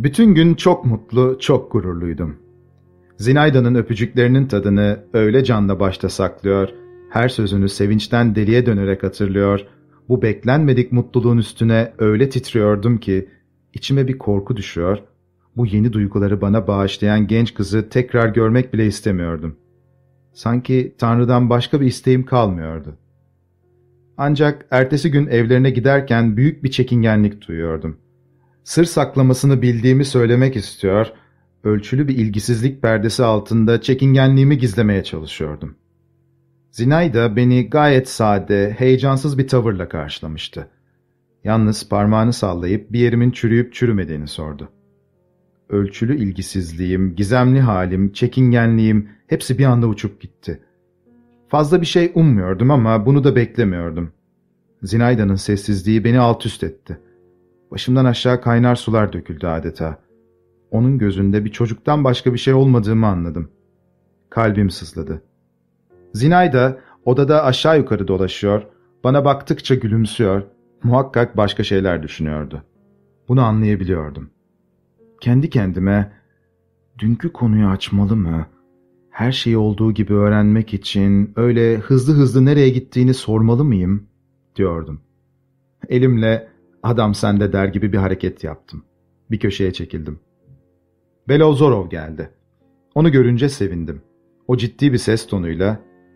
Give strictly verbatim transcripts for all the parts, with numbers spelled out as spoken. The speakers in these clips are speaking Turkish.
Bütün gün çok mutlu, çok gururluydum. Zinayda'nın öpücüklerinin tadını öyle canla başta saklıyor, her sözünü sevinçten deliye dönerek hatırlıyor, bu beklenmedik mutluluğun üstüne öyle titriyordum ki, içime bir korku düşüyor, bu yeni duyguları bana bağışlayan genç kızı tekrar görmek bile istemiyordum. Sanki Tanrı'dan başka bir isteğim kalmıyordu. Ancak ertesi gün evlerine giderken büyük bir çekingenlik duyuyordum. Sır saklamasını bildiğimi söylemek istiyor, ölçülü bir ilgisizlik perdesi altında çekingenliğimi gizlemeye çalışıyordum. Zinayda beni gayet sade, heyecansız bir tavırla karşılamıştı. Yalnız parmağını sallayıp bir yerimin çürüyüp çürümediğini sordu. Ölçülü ilgisizliğim, gizemli halim, çekingenliğim hepsi bir anda uçup gitti. Fazla bir şey ummuyordum ama bunu da beklemiyordum. Zinayda'nın sessizliği beni alt üst etti. Başımdan aşağı kaynar sular döküldü adeta. Onun gözünde bir çocuktan başka bir şey olmadığımı anladım. Kalbim sızladı. Zinayda odada aşağı yukarı dolaşıyor, bana baktıkça gülümsüyor, muhakkak başka şeyler düşünüyordu. Bunu anlayabiliyordum. Kendi kendime, dünkü konuyu açmalı mı? Her şeyi olduğu gibi öğrenmek için öyle hızlı hızlı nereye gittiğini sormalı mıyım? Diyordum. Elimle adam sende der gibi bir hareket yaptım. Bir köşeye çekildim. Belovzorov geldi. Onu görünce sevindim. O ciddi bir ses tonuyla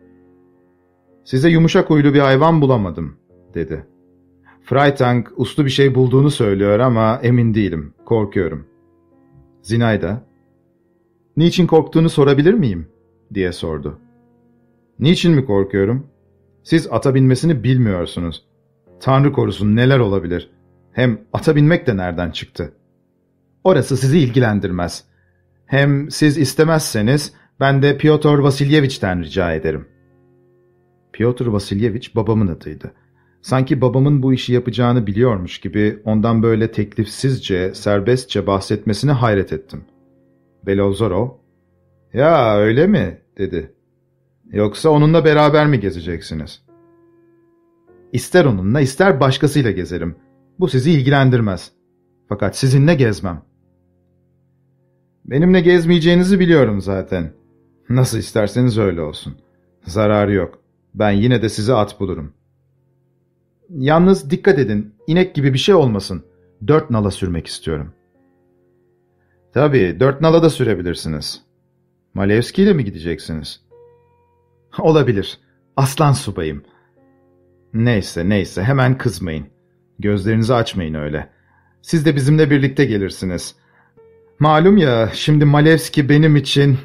"Size yumuşak huylu bir hayvan bulamadım," dedi. "Freitag uslu bir şey bulduğunu söylüyor ama emin değilim, korkuyorum." Zinayda, "Niçin korktuğunu sorabilir miyim?" diye sordu. "Niçin mi korkuyorum? Siz ata binmesini bilmiyorsunuz. Tanrı korusun neler olabilir. Hem ata binmek de nereden çıktı? Orası sizi ilgilendirmez. Hem siz istemezseniz ben de Pyotr Vasilyeviç'ten rica ederim." Pyotr Vasilyeviç babamın adıydı. Sanki babamın bu işi yapacağını biliyormuş gibi ondan böyle teklifsizce, serbestçe bahsetmesine hayret ettim. Belovzorov, "Ya öyle mi?" dedi. "Yoksa onunla beraber mi gezeceksiniz?" "İster onunla ister başkasıyla gezerim. Bu sizi ilgilendirmez. Fakat sizinle gezmem." "Benimle gezmeyeceğinizi biliyorum zaten. Nasıl isterseniz öyle olsun. Zararı yok. Ben yine de size at bulurum. Yalnız dikkat edin, inek gibi bir şey olmasın. Dört nala sürmek istiyorum." "Tabii, dört nala da sürebilirsiniz. Malevski ile mi gideceksiniz?" "Olabilir. Aslan subayım." "Neyse, neyse, hemen kızmayın. Gözlerinizi açmayın öyle. Siz de bizimle birlikte gelirsiniz. Malum ya, şimdi Malevski benim için..."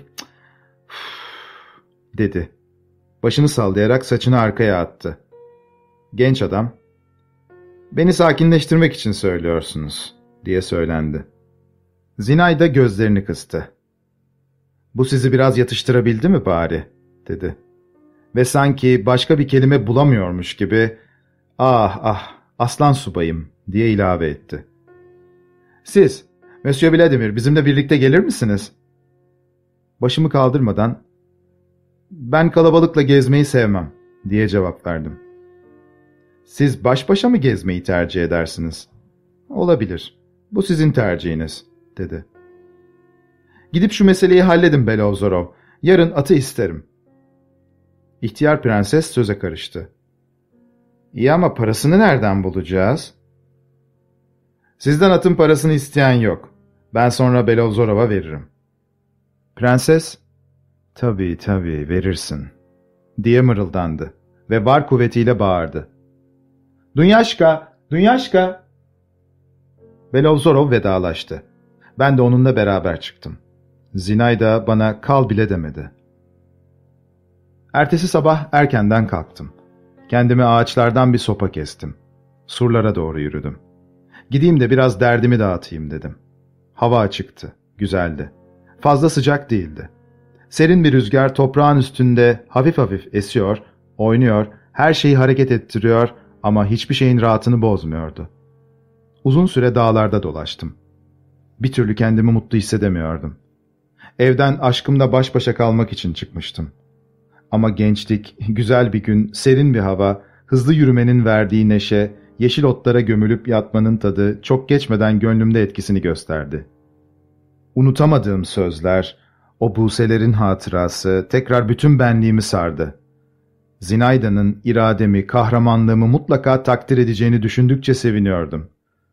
dedi. Başını sallayarak saçını arkaya attı. Genç adam, "Beni sakinleştirmek için söylüyorsunuz," diye söylendi. Zinayda gözlerini kıstı. "Bu sizi biraz yatıştırabildi mi bari?" dedi. Ve sanki başka bir kelime bulamıyormuş gibi, "Ah ah, aslan subayım," diye ilave etti. "Siz, Monsieur Vladimir, bizimle birlikte gelir misiniz?" Başımı kaldırmadan, "Ben kalabalıkla gezmeyi sevmem," diye cevap verdim. "Siz baş başa mı gezmeyi tercih edersiniz?" "Olabilir. Bu sizin tercihiniz," dedi. "Gidip şu meseleyi halledin Belovzorov. Yarın atı isterim." İhtiyar prenses söze karıştı. "İyi ama parasını nereden bulacağız?" "Sizden atın parasını isteyen yok. Ben sonra Belovzorov'a veririm." Prenses, "Tabii tabii verirsin," diye mırıldandı ve var kuvvetiyle bağırdı. "Dunyaşka! Dunyaşka!" Belovzorov vedalaştı. Ben de onunla beraber çıktım. Zinayda bana kal bile demedi. Ertesi sabah erkenden kalktım. Kendime ağaçlardan bir sopa kestim. Surlara doğru yürüdüm. Gideyim de biraz derdimi dağıtayım dedim. Hava açıktı, güzeldi. Fazla sıcak değildi. Serin bir rüzgar toprağın üstünde hafif hafif esiyor, oynuyor, her şeyi hareket ettiriyor ama hiçbir şeyin rahatını bozmuyordu. Uzun süre dağlarda dolaştım. Bir türlü kendimi mutlu hissedemiyordum. Evden aşkımla baş başa kalmak için çıkmıştım. Ama gençlik, güzel bir gün, serin bir hava, hızlı yürümenin verdiği neşe, yeşil otlara gömülüp yatmanın tadı çok geçmeden gönlümde etkisini gösterdi. Unutamadığım sözler, o buselerin hatırası tekrar bütün benliğimi sardı. Zinayda'nın irademi, kahramanlığımı mutlaka takdir edeceğini düşündükçe seviniyordum.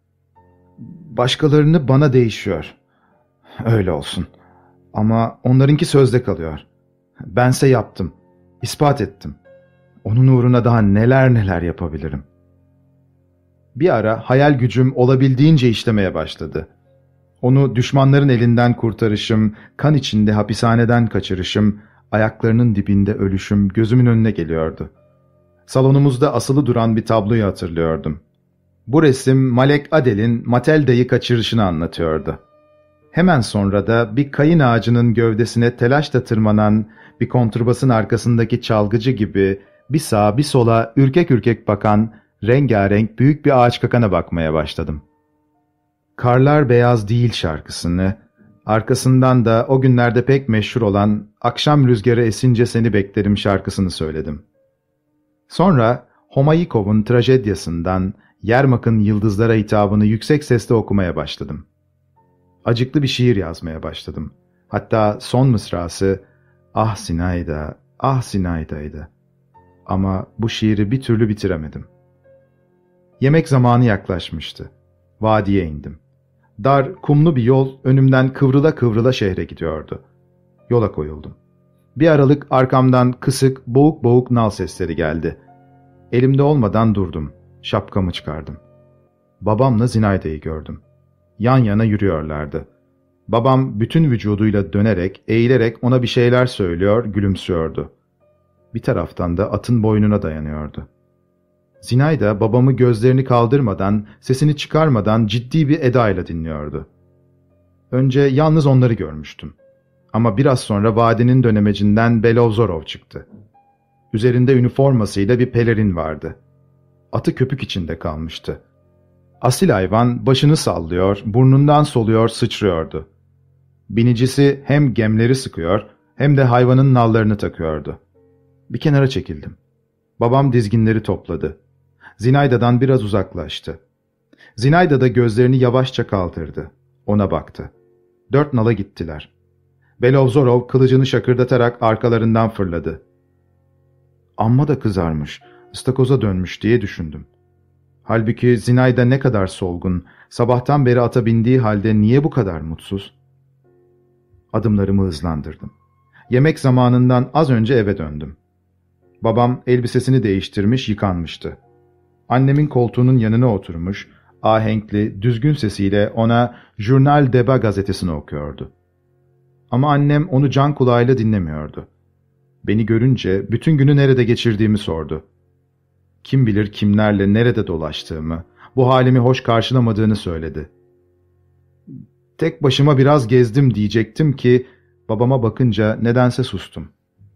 Başkalarını bana değişiyor. Öyle olsun. Ama onlarınki sözde kalıyor. Bense yaptım. İspat ettim. Onun uğruna daha neler neler yapabilirim. Bir ara hayal gücüm olabildiğince işlemeye başladı. Onu düşmanların elinden kurtarışım, kan içinde hapishaneden kaçırışım, ayaklarının dibinde ölüşüm gözümün önüne geliyordu. Salonumuzda asılı duran bir tabloyu hatırlıyordum. Bu resim Malek Adel'in Matelda'yı kaçırışını anlatıyordu. Hemen sonra da bir kayın ağacının gövdesine telaşla tırmanan bir kontrbasın arkasındaki çalgıcı gibi bir sağa bir sola ürkek ürkek bakan rengarenk büyük bir ağaç kakana bakmaya başladım. Karlar Beyaz Değil şarkısını, arkasından da o günlerde pek meşhur olan Akşam Rüzgarı Esince Seni Beklerim şarkısını söyledim. Sonra Homayikov'un trajedyasından Yermak'ın Yıldızlara hitabını yüksek sesle okumaya başladım. Acıklı bir şiir yazmaya başladım. Hatta son mısrası "Ah Sinayda, ah Sinayda'ydı." Ama bu şiiri bir türlü bitiremedim. Yemek zamanı yaklaşmıştı. Vadiye indim. Dar, kumlu bir yol önümden kıvrıla kıvrıla şehre gidiyordu. Yola koyuldum. Bir aralık arkamdan kısık, boğuk boğuk nal sesleri geldi. Elimde olmadan durdum. Şapkamı çıkardım. Babamla Zinayda'yı gördüm. Yan yana yürüyorlardı. Babam bütün vücuduyla dönerek, eğilerek ona bir şeyler söylüyor, gülümsüyordu. Bir taraftan da atın boynuna dayanıyordu. Zinayda babamı gözlerini kaldırmadan, sesini çıkarmadan ciddi bir edayla dinliyordu. Önce yalnız onları görmüştüm. Ama biraz sonra vadinin dönemecinden Belovzorov çıktı. Üzerinde üniformasıyla bir pelerin vardı. Atı köpük içinde kalmıştı. Asil hayvan başını sallıyor, burnundan soluyor, sıçrıyordu. Binicisi hem gemleri sıkıyor hem de hayvanın nallarını takıyordu. Bir kenara çekildim. Babam dizginleri topladı. Zinayda'dan biraz uzaklaştı. Zinayda da gözlerini yavaşça kaldırdı. Ona baktı. Dört nala gittiler. Belovzorov kılıcını şakırdatarak arkalarından fırladı. Amma da kızarmış, ıstakoza dönmüş diye düşündüm. Halbuki Zinayda ne kadar solgun, sabahtan beri ata bindiği halde niye bu kadar mutsuz? Adımlarımı hızlandırdım. Yemek zamanından az önce eve döndüm. Babam elbisesini değiştirmiş, yıkanmıştı. Annemin koltuğunun yanına oturmuş, ahenkli, düzgün sesiyle ona Journal Deba gazetesini okuyordu. Ama annem onu can kulağıyla dinlemiyordu. Beni görünce bütün günü nerede geçirdiğimi sordu. Kim bilir kimlerle nerede dolaştığımı, bu halimi hoş karşılamadığını söyledi. Tek başıma biraz gezdim diyecektim ki, babama bakınca nedense sustum.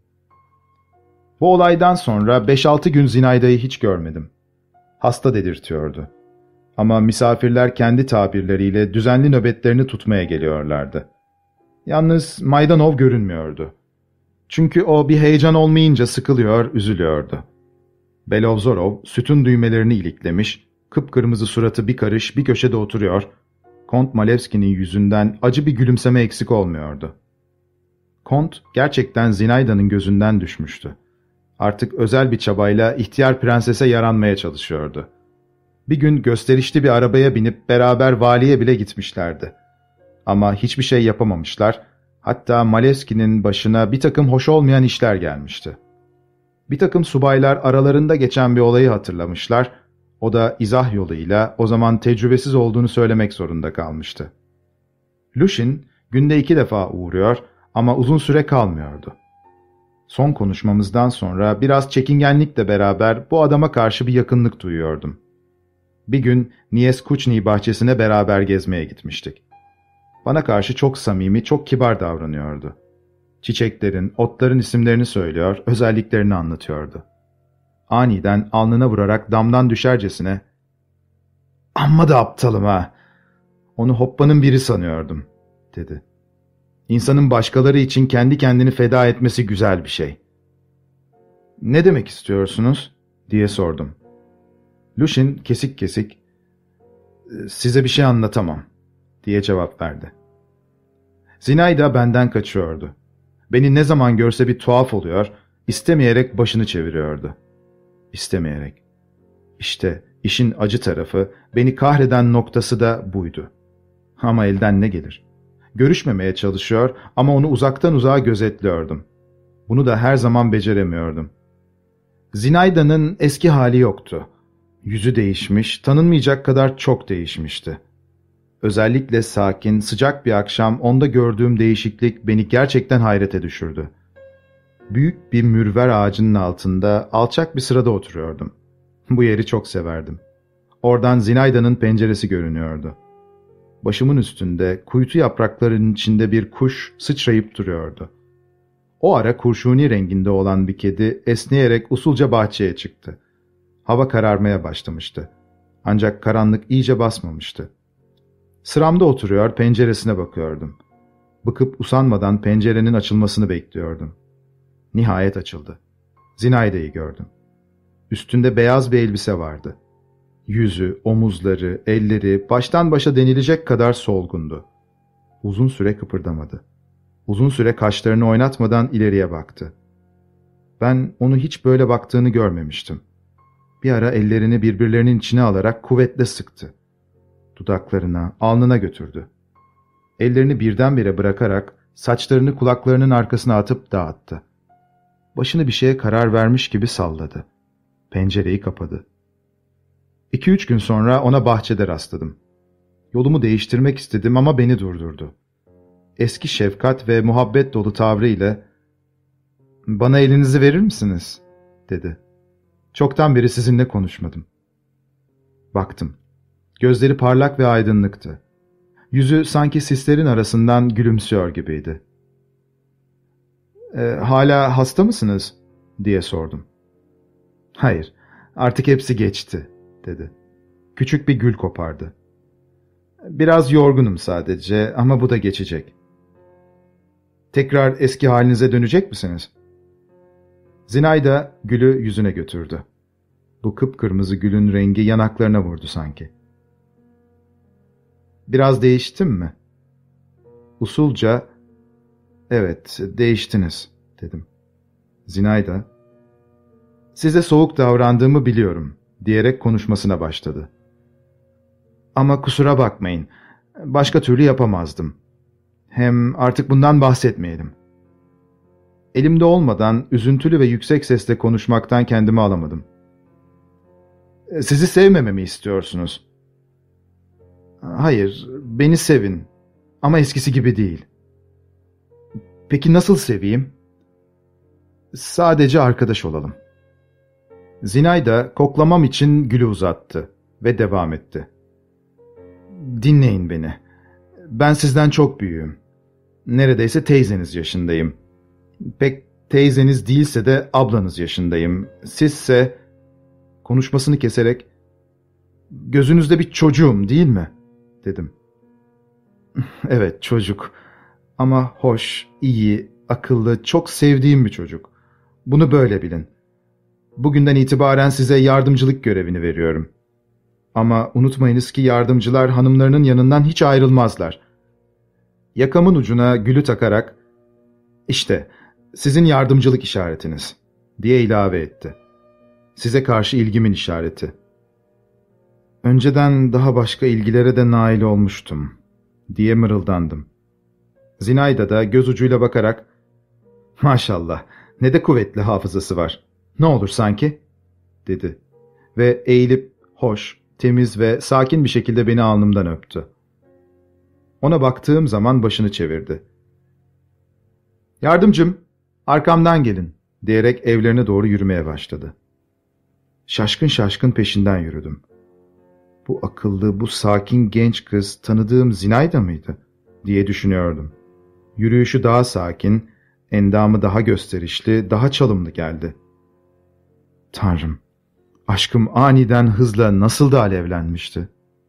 Bu olaydan sonra beş altı gün Zinayda'yı hiç görmedim. Hasta dedirtiyordu. Ama misafirler kendi tabirleriyle düzenli nöbetlerini tutmaya geliyorlardı. Yalnız Maydanov görünmüyordu. Çünkü o bir heyecan olmayınca sıkılıyor, üzülüyordu. Belovzorov sütun düğmelerini iliklemiş, kıpkırmızı suratı bir karış bir köşede oturuyor, Kont Malevski'nin yüzünden acı bir gülümseme eksik olmuyordu. Kont gerçekten Zinayda'nın gözünden düşmüştü. Artık özel bir çabayla ihtiyar prensese yaranmaya çalışıyordu. Bir gün gösterişli bir arabaya binip beraber valiye bile gitmişlerdi. Ama hiçbir şey yapamamışlar, hatta Malevski'nin başına bir takım hoş olmayan işler gelmişti. Bir takım subaylar aralarında geçen bir olayı hatırlamışlar, o da izah yoluyla o zaman tecrübesiz olduğunu söylemek zorunda kalmıştı. Lushin günde iki defa uğruyor ama uzun süre kalmıyordu. Son konuşmamızdan sonra biraz çekingenlikle beraber bu adama karşı bir yakınlık duyuyordum. Bir gün Nieskuchny bahçesine beraber gezmeye gitmiştik. Bana karşı çok samimi, çok kibar davranıyordu. Çiçeklerin, otların isimlerini söylüyor, özelliklerini anlatıyordu. Aniden alnına vurarak damdan düşercesine "Amma da aptalım ha! Onu hoppanın biri sanıyordum," dedi. "İnsanın başkaları için kendi kendini feda etmesi güzel bir şey." "Ne demek istiyorsunuz?" diye sordum. Lushin kesik kesik "Size bir şey anlatamam," diye cevap verdi. Zinayda benden kaçıyordu. Beni ne zaman görse bir tuhaf oluyor, istemeyerek başını çeviriyordu. İstemeyerek. İşte işin acı tarafı, beni kahreden noktası da buydu. Ama elden ne gelir? Görüşmemeye çalışıyor ama onu uzaktan uzağa gözetliyordum. Bunu da her zaman beceremiyordum. Zinayda'nın eski hali yoktu. Yüzü değişmiş, tanınmayacak kadar çok değişmişti. Özellikle sakin, sıcak bir akşam onda gördüğüm değişiklik beni gerçekten hayrete düşürdü. Büyük bir mürver ağacının altında alçak bir sırada oturuyordum. Bu yeri çok severdim. Oradan Zinayda'nın penceresi görünüyordu. Başımın üstünde, kuytu yapraklarının içinde bir kuş sıçrayıp duruyordu. O ara kurşuni renginde olan bir kedi esneyerek usulca bahçeye çıktı. Hava kararmaya başlamıştı. Ancak karanlık iyice basmamıştı. Sıramda oturuyor, penceresine bakıyordum. Bıkıp usanmadan pencerenin açılmasını bekliyordum. Nihayet açıldı. Zinayda'yı gördüm. Üstünde beyaz bir elbise vardı. Yüzü, omuzları, elleri baştan başa denilecek kadar solgundu. Uzun süre kıpırdamadı. Uzun süre kaşlarını oynatmadan ileriye baktı. Ben onu hiç böyle baktığını görmemiştim. Bir ara ellerini birbirlerinin içine alarak kuvvetle sıktı. Dudaklarına, alnına götürdü. Ellerini birdenbire bırakarak saçlarını kulaklarının arkasına atıp dağıttı. Başını bir şeye karar vermiş gibi salladı. Pencereyi kapadı. İki üç gün sonra ona bahçede rastladım. Yolumu değiştirmek istedim ama beni durdurdu. Eski şefkat ve muhabbet dolu tavrıyla "Bana elinizi verir misiniz?" dedi. "Çoktan beri sizinle konuşmadım." Baktım. Gözleri parlak ve aydınlıktı. Yüzü sanki sislerin arasından gülümsüyor gibiydi. E, "Hala hasta mısınız?" diye sordum. "Hayır, artık hepsi geçti," dedi. Küçük bir gül kopardı. "Biraz yorgunum sadece ama bu da geçecek." "Tekrar eski halinize dönecek misiniz?" Zinayda gülü yüzüne götürdü. Bu kıpkırmızı gülün rengi yanaklarına vurdu sanki. "Biraz değiştim mi?" Usulca, "Evet, değiştiniz," dedim. Zinayda, "Size soğuk davrandığımı biliyorum," diyerek konuşmasına başladı. "Ama kusura bakmayın, başka türlü yapamazdım. Hem artık bundan bahsetmeyelim." Elimde olmadan üzüntülü ve yüksek sesle konuşmaktan kendimi alamadım. "Sizi sevmememi istiyorsunuz." "Hayır, beni sevin ama eskisi gibi değil." "Peki nasıl seveyim?" "Sadece arkadaş olalım." Zinayda koklamam için gülü uzattı ve devam etti. "Dinleyin beni. Ben sizden çok büyüğüm. Neredeyse teyzeniz yaşındayım. Pek teyzeniz değilse de ablanız yaşındayım. Sizse..." Konuşmasını keserek, "Gözünüzde bir çocuğum değil mi?" dedim. "Evet, çocuk. Ama hoş, iyi, akıllı, çok sevdiğim bir çocuk. Bunu böyle bilin. Bugünden itibaren size yardımcılık görevini veriyorum. Ama unutmayınız ki yardımcılar hanımlarının yanından hiç ayrılmazlar." Yakamın ucuna gülü takarak, "İşte sizin yardımcılık işaretiniz," diye ilave etti. "Size karşı ilgimin işareti." "Önceden daha başka ilgilere de nail olmuştum," diye mırıldandım. Zinayda da göz ucuyla bakarak, "Maşallah, ne de kuvvetli hafızası var. Ne olur sanki?" dedi ve eğilip hoş, temiz ve sakin bir şekilde beni alnımdan öptü. Ona baktığım zaman başını çevirdi. "Yardımcım, arkamdan gelin," diyerek evlerine doğru yürümeye başladı. Şaşkın şaşkın peşinden yürüdüm. Bu akıllı, bu sakin genç kız tanıdığım Zinayda mıydı diye düşünüyordum. Yürüyüşü daha sakin, endamı daha gösterişli, daha çalımlı geldi. Tanrım, aşkım aniden hızla nasıl da alevlenmişti.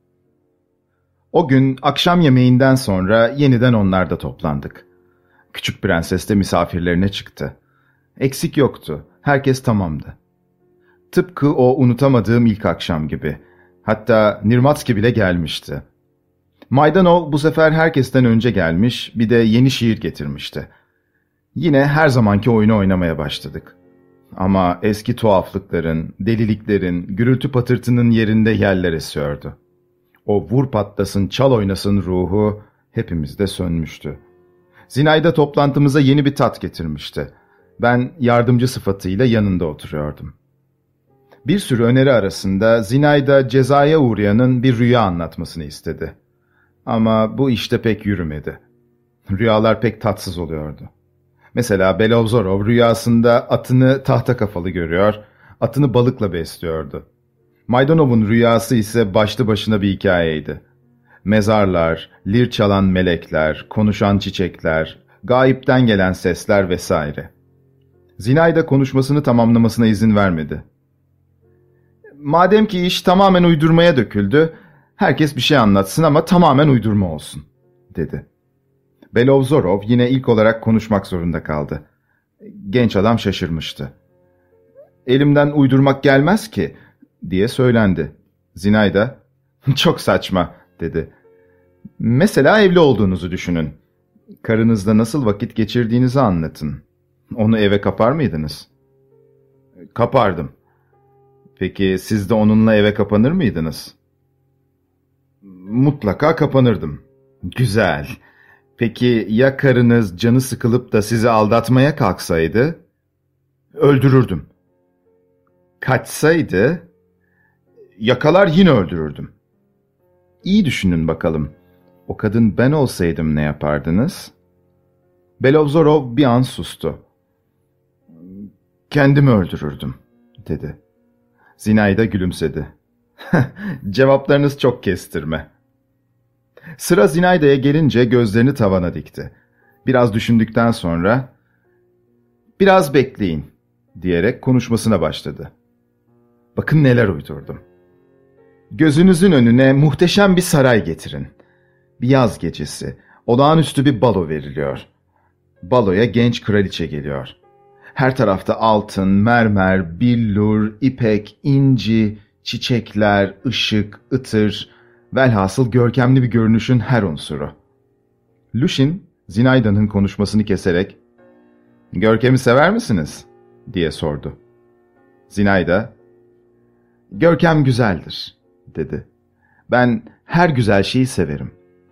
O gün akşam yemeğinden sonra yeniden onlarda toplandık. Küçük prenses de misafirlerine çıktı. Eksik yoktu, herkes tamamdı. Tıpkı o unutamadığım ilk akşam gibi. Hatta Nirmatski bile gelmişti. Maydanov bu sefer herkesten önce gelmiş, bir de yeni şiir getirmişti. Yine her zamanki oyunu oynamaya başladık. Ama eski tuhaflıkların, deliliklerin, gürültü patırtının yerinde yerler esiyordu. O vur patlasın, çal oynasın ruhu hepimizde sönmüştü. Zinayda toplantımıza yeni bir tat getirmişti. Ben yardımcı sıfatıyla yanında oturuyordum. Bir sürü öneri arasında Zinayda cezaya uğrayanın bir rüya anlatmasını istedi. Ama bu işte pek yürümedi. Rüyalar pek tatsız oluyordu. Mesela Belovzorov rüyasında atını tahta kafalı görüyor, atını balıkla besliyordu. Maydanov'un rüyası ise başlı başına bir hikayeydi. Mezarlar, lir çalan melekler, konuşan çiçekler, gayipten gelen sesler vesaire. Zinayda konuşmasını tamamlamasına izin vermedi. Madem ki iş tamamen uydurmaya döküldü, herkes bir şey anlatsın ama tamamen uydurma olsun, dedi. Belovzorov yine ilk olarak konuşmak zorunda kaldı. Genç adam şaşırmıştı. Elimden uydurmak gelmez ki, diye söylendi. Zinayda, çok saçma, dedi. Mesela evli olduğunuzu düşünün. Karınızla nasıl vakit geçirdiğinizi anlatın. Onu eve kapar mıydınız? Kapardım. Peki siz de onunla eve kapanır mıydınız? Mutlaka kapanırdım. Güzel. Peki ya karınız canı sıkılıp da sizi aldatmaya kalksaydı? Öldürürdüm. Kaçsaydı? Yakalar yine öldürürdüm. İyi düşünün bakalım. O kadın ben olsaydım ne yapardınız? Belovzorov bir an sustu. Kendimi öldürürdüm, dedi. Zinayda gülümsedi. Cevaplarınız çok kestirme. Sıra Zinayda'ya gelince gözlerini tavana dikti. Biraz düşündükten sonra, biraz bekleyin, diyerek konuşmasına başladı. Bakın neler uydurdum. Gözünüzün önüne muhteşem bir saray getirin. Bir yaz gecesi, olağanüstü bir balo veriliyor. Baloya genç kraliçe geliyor. Her tarafta altın, mermer, billur, ipek, inci, çiçekler, ışık, ıtır, velhasıl görkemli bir görünüşün her unsuru. Lushin, Zinayda'nın konuşmasını keserek, "Görkem'i sever misiniz?" diye sordu. Zinayda, "Görkem güzeldir," dedi. "Ben her güzel şeyi severim."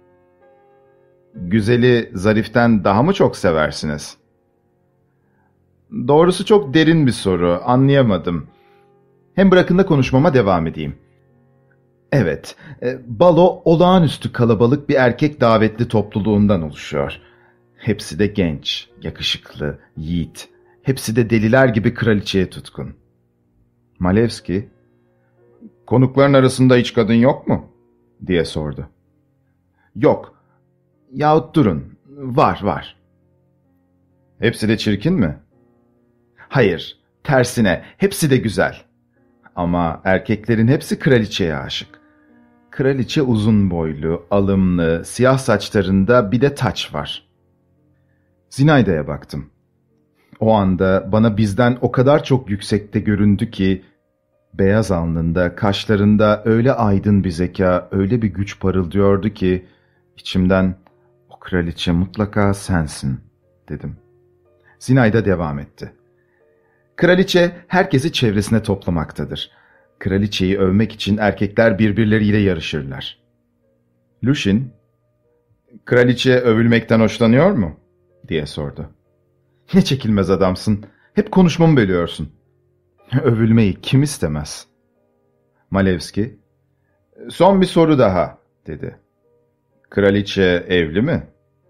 "Güzeli zariften daha mı çok seversiniz?" "Doğrusu çok derin bir soru, anlayamadım. Hem bırakın da konuşmama devam edeyim. Evet, balo olağanüstü kalabalık bir erkek davetli topluluğundan oluşuyor. Hepsi de genç, yakışıklı, yiğit. Hepsi de deliler gibi kraliçeye tutkun." Malevski, "Konukların arasında hiç kadın yok mu?" diye sordu. "Yok. Yahut durun. Var, var." "Hepsi de çirkin mi?" "Hayır, tersine. Hepsi de güzel. Ama erkeklerin hepsi kraliçeye aşık. Kraliçe uzun boylu, alımlı, siyah saçlarında bir de taç var." Zinayda'ya baktım. O anda bana bizden o kadar çok yüksekte göründü ki, beyaz alnında, kaşlarında öyle aydın bir zeka, öyle bir güç parıldıyordu ki, içimden, "O kraliçe mutlaka sensin," dedim. Zinayda devam etti. "Kraliçe herkesi çevresine toplamaktadır. Kraliçeyi övmek için erkekler birbirleriyle yarışırlar." Lushin, "Kraliçe övülmekten hoşlanıyor mu?" diye sordu. "Ne çekilmez adamsın. Hep konuşmamı bölüyorsun." "Övülmeyi kim istemez?" Malevski, "Son bir soru daha," dedi. "Kraliçe evli mi?"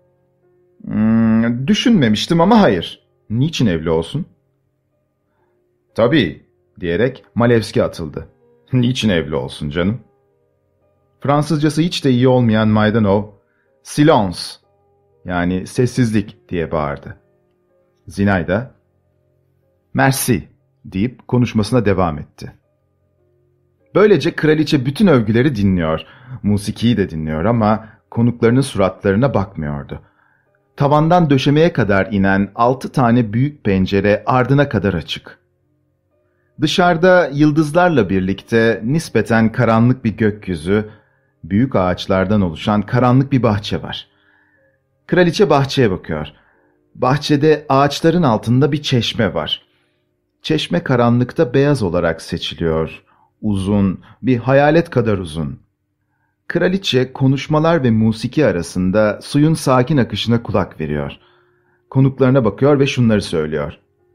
Hmm, "Düşünmemiştim ama hayır. Niçin evli olsun?" "Tabii," diyerek Malevski atıldı. "Niçin evli olsun canım?" Fransızcası hiç de iyi olmayan Maydanov, "Silence," yani sessizlik diye bağırdı. Zinayda, "Merci," deyip konuşmasına devam etti. Böylece kraliçe bütün övgüleri dinliyor, musikiyi de dinliyor ama konuklarının suratlarına bakmıyordu. Tavandan döşemeye kadar inen altı tane büyük pencere ardına kadar açık. Dışarıda yıldızlarla birlikte nispeten karanlık bir gökyüzü, Büyük ağaçlardan oluşan karanlık bir bahçe var. Kraliçe bahçeye bakıyor. Bahçede ağaçların altında bir çeşme var. Çeşme karanlıkta beyaz olarak seçiliyor. Uzun, bir hayalet kadar uzun. Kraliçe konuşmalar ve musiki arasında suyun sakin akışına kulak veriyor. Konuklarına bakıyor ve şunları söylüyor.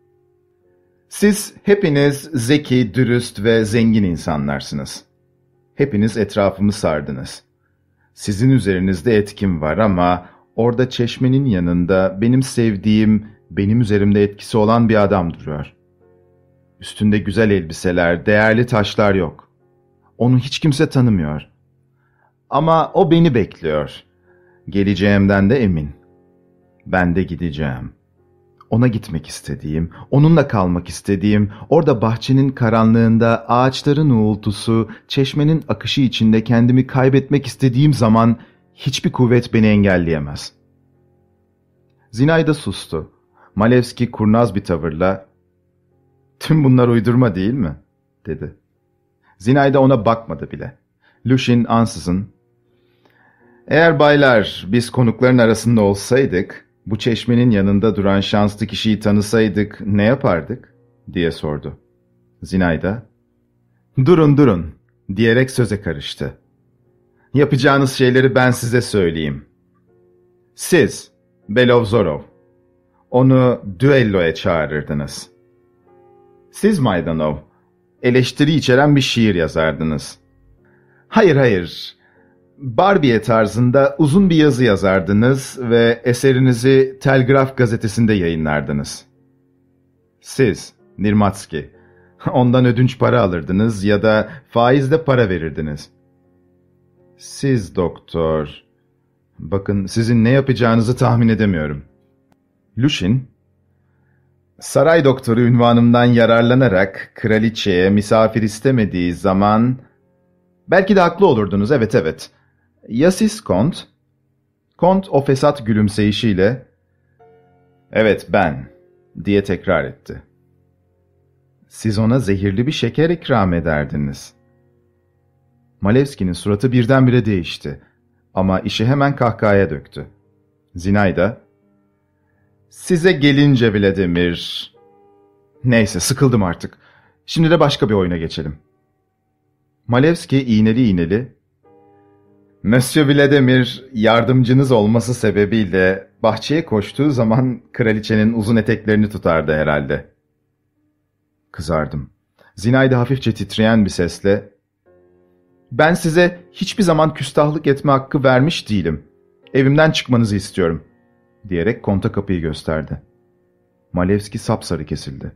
Siz hepiniz zeki, dürüst ve zengin insanlarsınız. Hepiniz etrafımı sardınız. Sizin üzerinizde etkim var ama orada çeşmenin yanında benim sevdiğim, benim üzerimde etkisi olan bir adam duruyor. Üstünde güzel elbiseler, değerli taşlar yok. Onu hiç kimse tanımıyor. Ama o beni bekliyor. Geleceğimden de emin. Ben de gideceğim. Ona gitmek istediğim, onunla kalmak istediğim, orada bahçenin karanlığında ağaçların uğultusu, çeşmenin akışı içinde kendimi kaybetmek istediğim zaman hiçbir kuvvet beni engelleyemez. Zinayda sustu. Malevski kurnaz bir tavırla, "Tüm bunlar uydurma değil mi?" dedi. Zinayda ona bakmadı bile. Lushin ansızın, "Eğer baylar biz konukların arasında olsaydık, bu çeşmenin yanında duran şanslı kişiyi tanısaydık ne yapardık?" diye sordu. Zinayda, "Durun durun," diyerek söze karıştı. "Yapacağınız şeyleri ben size söyleyeyim. Siz, Belovzorov, onu düelloya çağırırdınız. Siz Maydanov, eleştiri içeren bir şiir yazardınız. Hayır hayır, Barbiye tarzında uzun bir yazı yazardınız ve eserinizi Telgraf gazetesinde yayınlardınız. Siz, Nirmatski, ondan ödünç para alırdınız ya da faizle para verirdiniz. Siz doktor, bakın sizin ne yapacağınızı tahmin edemiyorum." Lushin, "Saray doktoru ünvanımdan yararlanarak kraliçeye misafir istemediği zaman, belki de haklı olurdunuz, evet evet. Ya siz Kont?" Kont o fesat gülümseyişiyle, "Evet ben," diye tekrar etti. "Siz ona zehirli bir şeker ikram ederdiniz." Malevski'nin suratı birdenbire değişti ama işi hemen kahkahaya döktü. Zinayda, "Size gelince Vladimir..." "Neyse, sıkıldım artık. Şimdi de başka bir oyuna geçelim." Malevski iğneli iğneli, "Monsieur Vladimir yardımcınız olması sebebiyle bahçeye koştuğu zaman kraliçenin uzun eteklerini tutardı herhalde." Kızardım. Zinayda hafifçe titreyen bir sesle, "Ben size hiçbir zaman küstahlık etme hakkı vermiş değilim. Evimden çıkmanızı istiyorum," diyerek konta kapıyı gösterdi. Malevski sapsarı kesildi.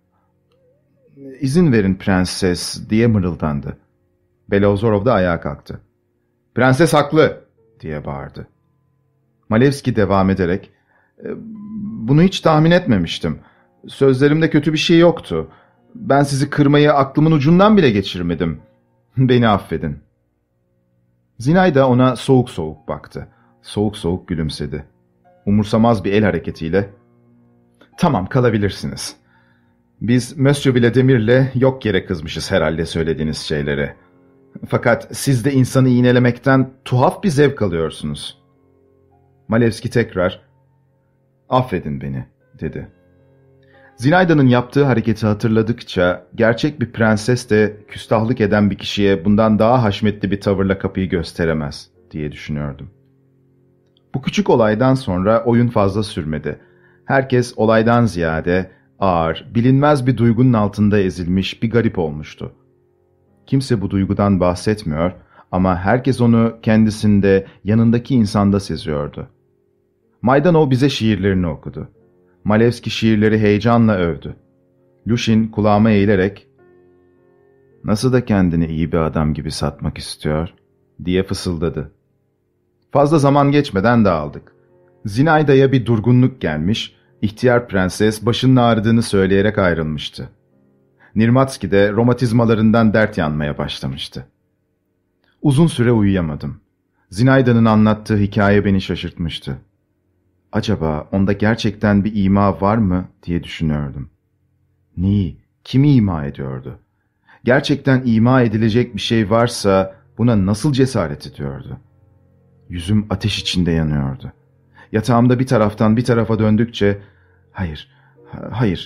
"İzin verin prenses," diye mırıldandı. Belovzorov da ayağa kalktı. "Prenses haklı," diye bağırdı. Malevski devam ederek, "Bunu hiç tahmin etmemiştim. Sözlerimde kötü bir şey yoktu. Ben sizi kırmayı aklımın ucundan bile geçirmedim. Beni affedin." Zinayda ona soğuk soğuk baktı. Soğuk soğuk gülümsedi. Umursamaz bir el hareketiyle, "Tamam, kalabilirsiniz. Biz Monsieur Vladimir'le yok yere kızmışız herhalde söylediğiniz şeyleri. Fakat siz de insanı iğnelemekten tuhaf bir zevk alıyorsunuz." Malevski tekrar, "Affedin beni," dedi. Zinayda'nın yaptığı hareketi hatırladıkça gerçek bir prenses de küstahlık eden bir kişiye bundan daha haşmetli bir tavırla kapıyı gösteremez diye düşünüyordum. Bu küçük olaydan sonra oyun fazla sürmedi. Herkes olaydan ziyade ağır, bilinmez bir duygunun altında ezilmiş bir garip olmuştu. Kimse bu duygudan bahsetmiyor ama herkes onu kendisinde, yanındaki insanda seziyordu. Maydanov bize şiirlerini okudu. Malevski şiirleri heyecanla övdü. Lushin kulağıma eğilerek, "Nasıl da kendini iyi bir adam gibi satmak istiyor," diye fısıldadı. Fazla zaman geçmeden dağıldık. Zinayda'ya bir durgunluk gelmiş, ihtiyar prenses başının ağrıdığını söyleyerek ayrılmıştı. Nirmatski de romatizmalarından dert yanmaya başlamıştı. Uzun süre uyuyamadım. Zinayda'nın anlattığı hikaye beni şaşırtmıştı. Acaba onda gerçekten bir ima var mı diye düşünüyordum. Neyi, kimi ima ediyordu? Gerçekten ima edilecek bir şey varsa Buna nasıl cesaret ediyordu? Yüzüm ateş içinde yanıyordu. Yatağımda bir taraftan bir tarafa döndükçe "Hayır, hayır,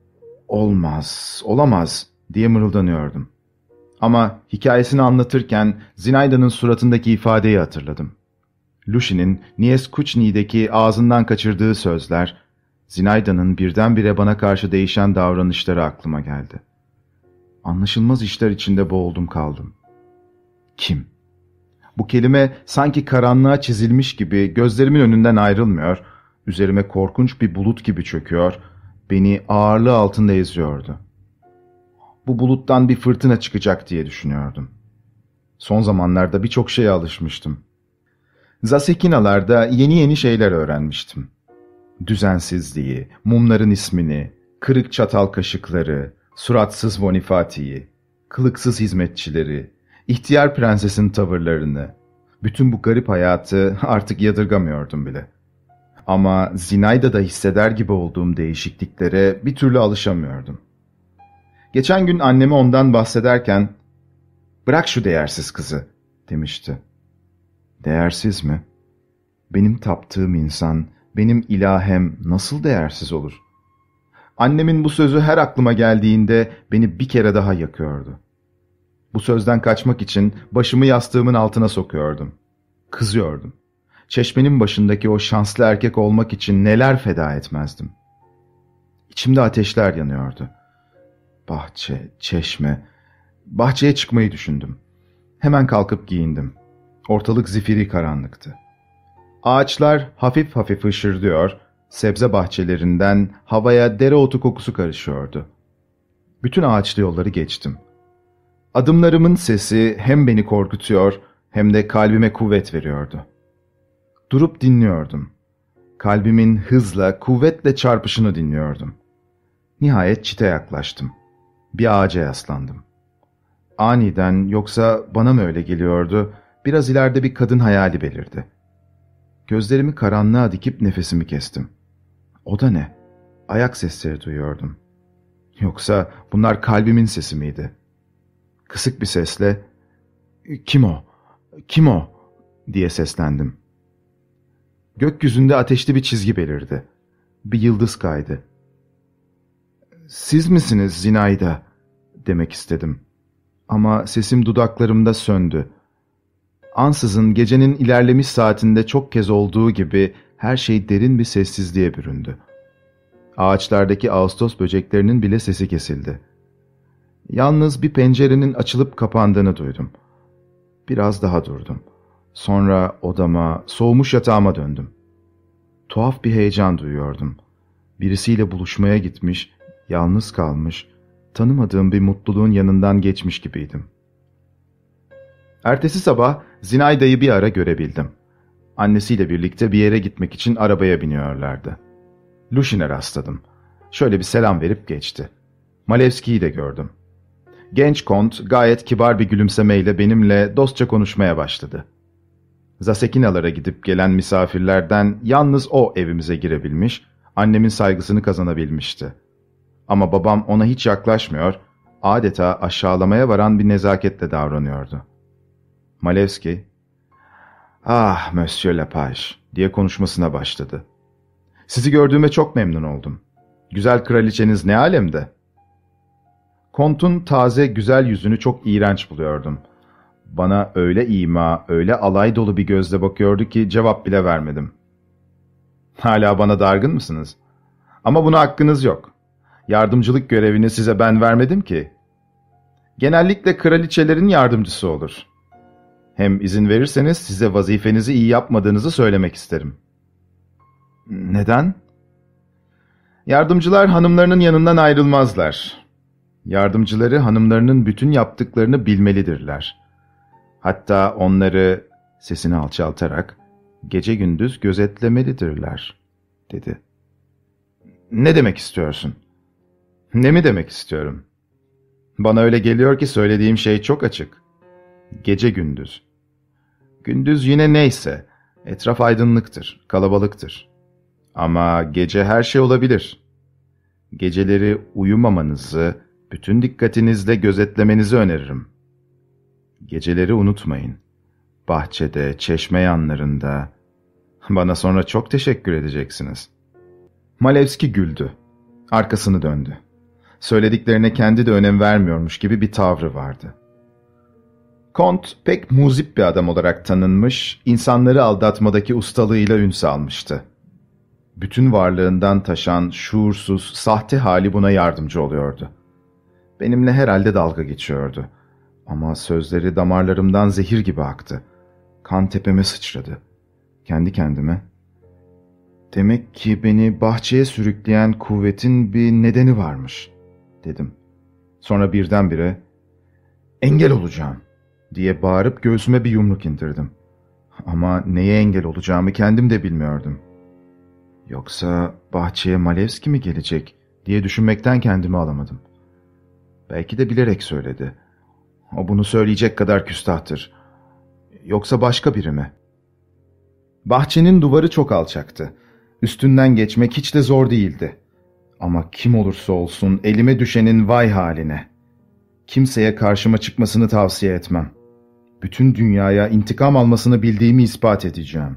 olmaz, olamaz" diye mırıldanıyordum. Ama hikayesini anlatırken Zinayda'nın suratındaki ifadeyi hatırladım. Lushin'in Nieskuchny'deki ağzından kaçırdığı sözler, Zinayda'nın birdenbire bana karşı değişen davranışları aklıma geldi. Anlaşılmaz işler içinde boğuldum kaldım. Kim? Bu kelime sanki karanlığa çizilmiş gibi gözlerimin önünden ayrılmıyor, üzerime korkunç bir bulut gibi çöküyor, beni ağırlığı altında eziyordu. Bu buluttan bir fırtına çıkacak diye düşünüyordum. Son zamanlarda birçok şeye alışmıştım. Zasekinalarda yeni yeni şeyler öğrenmiştim. Düzensizliği, mumların ismini, kırık çatal kaşıkları, suratsız Bonifati'yi, kılıksız hizmetçileri, ihtiyar prensesin tavırlarını, bütün bu garip hayatı artık yadırgamıyordum bile. Ama Zinayda'da hisseder gibi olduğum değişikliklere bir türlü alışamıyordum. Geçen gün anneme ondan bahsederken, "Bırak şu değersiz kızı," demişti. Değersiz mi? Benim taptığım insan, benim ilahem nasıl değersiz olur? Annemin bu sözü her aklıma geldiğinde beni bir kere daha yakıyordu. Bu sözden kaçmak için başımı yastığımın altına sokuyordum. Kızıyordum. Çeşmenin başındaki o şanslı erkek olmak için neler feda etmezdim. İçimde ateşler yanıyordu. Bahçe, çeşme. Bahçeye çıkmayı düşündüm. Hemen kalkıp giyindim. Ortalık zifiri karanlıktı. Ağaçlar hafif hafif hışırdıyor, sebze bahçelerinden havaya dereotu kokusu karışıyordu. Bütün ağaçlı yolları geçtim. Adımlarımın sesi hem beni korkutuyor hem de kalbime kuvvet veriyordu. Durup dinliyordum. Kalbimin hızla, kuvvetle çarpışını dinliyordum. Nihayet çite yaklaştım. Bir ağaca yaslandım. Aniden, yoksa bana mı öyle geliyordu, biraz ileride bir kadın hayali belirdi. Gözlerimi karanlığa dikip nefesimi kestim. O da ne? Ayak sesleri duyuyordum. Yoksa bunlar kalbimin sesi miydi? Kısık bir sesle, "Kim o? Kim o?" diye seslendim. Gökyüzünde ateşli bir çizgi belirdi. Bir yıldız kaydı. "Siz misiniz Zinayda?" demek istedim. Ama sesim dudaklarımda söndü. Ansızın gecenin ilerlemiş saatinde çok kez olduğu gibi her şey derin bir sessizliğe büründü. Ağaçlardaki ağustos böceklerinin bile sesi kesildi. Yalnız bir pencerenin açılıp kapandığını duydum. Biraz daha durdum. Sonra odama, soğumuş yatağıma döndüm. Tuhaf bir heyecan duyuyordum. Birisiyle buluşmaya gitmiş, yalnız kalmış, tanımadığım bir mutluluğun yanından geçmiş gibiydim. Ertesi sabah Zinayda'yı bir ara görebildim. Annesiyle birlikte bir yere gitmek için arabaya biniyorlardı. Lushin'e rastladım. Şöyle bir selam verip geçti. Malevski'yi de gördüm. Genç kont gayet kibar bir gülümsemeyle benimle dostça konuşmaya başladı. Zasekinalara gidip gelen misafirlerden yalnız o evimize girebilmiş, annemin saygısını kazanabilmişti. Ama babam ona hiç yaklaşmıyor, adeta aşağılamaya varan bir nezaketle davranıyordu. Malevski, "Ah, Monsieur Lepage," diye konuşmasına başladı. "Sizi gördüğüme çok memnun oldum. Güzel kraliçeniz ne alemde?" Kont'un taze, güzel yüzünü çok iğrenç buluyordum. Bana öyle ima, öyle alay dolu bir gözle bakıyordu ki cevap bile vermedim. "Hala bana dargın mısınız? Ama buna hakkınız yok. Yardımcılık görevini size ben vermedim ki. Genellikle kraliçelerin yardımcısı olur. Hem izin verirseniz size vazifenizi iyi yapmadığınızı söylemek isterim." "Neden?" "Yardımcılar hanımlarının yanından ayrılmazlar. Yardımcıları hanımlarının bütün yaptıklarını bilmelidirler. Hatta onları," sesini alçaltarak, "gece gündüz gözetlemelidirler," dedi. "Ne demek istiyorsun?" "Ne mi demek istiyorum? Bana öyle geliyor ki söylediğim şey çok açık. Gece gündüz. Gündüz yine neyse, etraf aydınlıktır, kalabalıktır. Ama gece her şey olabilir. Geceleri uyumamanızı, bütün dikkatinizle gözetlemenizi öneririm." Geceleri unutmayın. Bahçede, çeşme yanlarında. Bana sonra çok teşekkür edeceksiniz. Malevski güldü. Arkasını döndü. Söylediklerine kendi de önem vermiyormuş gibi bir tavrı vardı. Kont pek muzip bir adam olarak tanınmış, insanları aldatmadaki ustalığıyla ün salmıştı. Bütün varlığından taşan, şuursuz, sahte hali buna yardımcı oluyordu. Benimle herhalde dalga geçiyordu. Ama sözleri damarlarımdan zehir gibi aktı. Kan tepeme sıçradı. Kendi kendime, "Demek ki beni bahçeye sürükleyen kuvvetin bir nedeni varmış," dedim. Sonra birdenbire, "Engel olacağım," diye bağırıp göğsüme bir yumruk indirdim. Ama neye engel olacağımı kendim de bilmiyordum. Yoksa bahçeye Malevski mi gelecek diye düşünmekten kendimi alamadım. Belki de bilerek söyledi. O bunu söyleyecek kadar küstahtır. Yoksa başka biri mi? Bahçenin duvarı çok alçaktı. Üstünden geçmek hiç de zor değildi. Ama kim olursa olsun elime düşenin vay haline. Kimseye karşıma çıkmasını tavsiye etmem. Bütün dünyaya intikam almasını bildiğimi ispat edeceğim.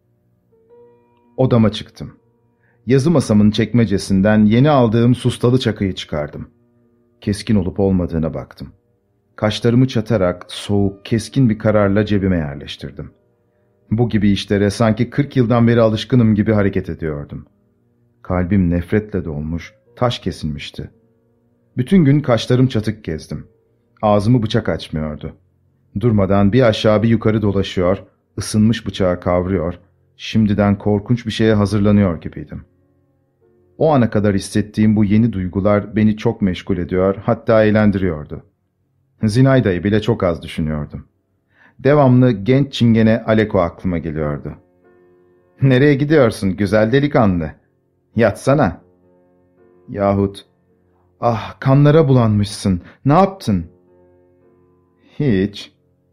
Odama çıktım. Yazı masamın çekmecesinden yeni aldığım sustalı çakıyı çıkardım. Keskin olup olmadığına baktım. Kaşlarımı çatarak soğuk, keskin bir kararla cebime yerleştirdim. Bu gibi işlere sanki kırk yıldan beri alışkınım gibi hareket ediyordum. Kalbim nefretle dolmuş, taş kesilmişti. Bütün gün kaşlarım çatık gezdim. Ağzımı bıçak açmıyordu. Durmadan bir aşağı bir yukarı dolaşıyor, ısınmış bıçağı kavruyor, şimdiden korkunç bir şeye hazırlanıyor gibiydim. O ana kadar hissettiğim bu yeni duygular beni çok meşgul ediyor, hatta eğlendiriyordu. Zinayda'yı bile çok az düşünüyordum. Devamlı genç çingene Aleko aklıma geliyordu. "Nereye gidiyorsun güzel delikanlı? Yatsana." Yahut, "Ah, kanlara bulanmışsın, ne yaptın?" Hiç.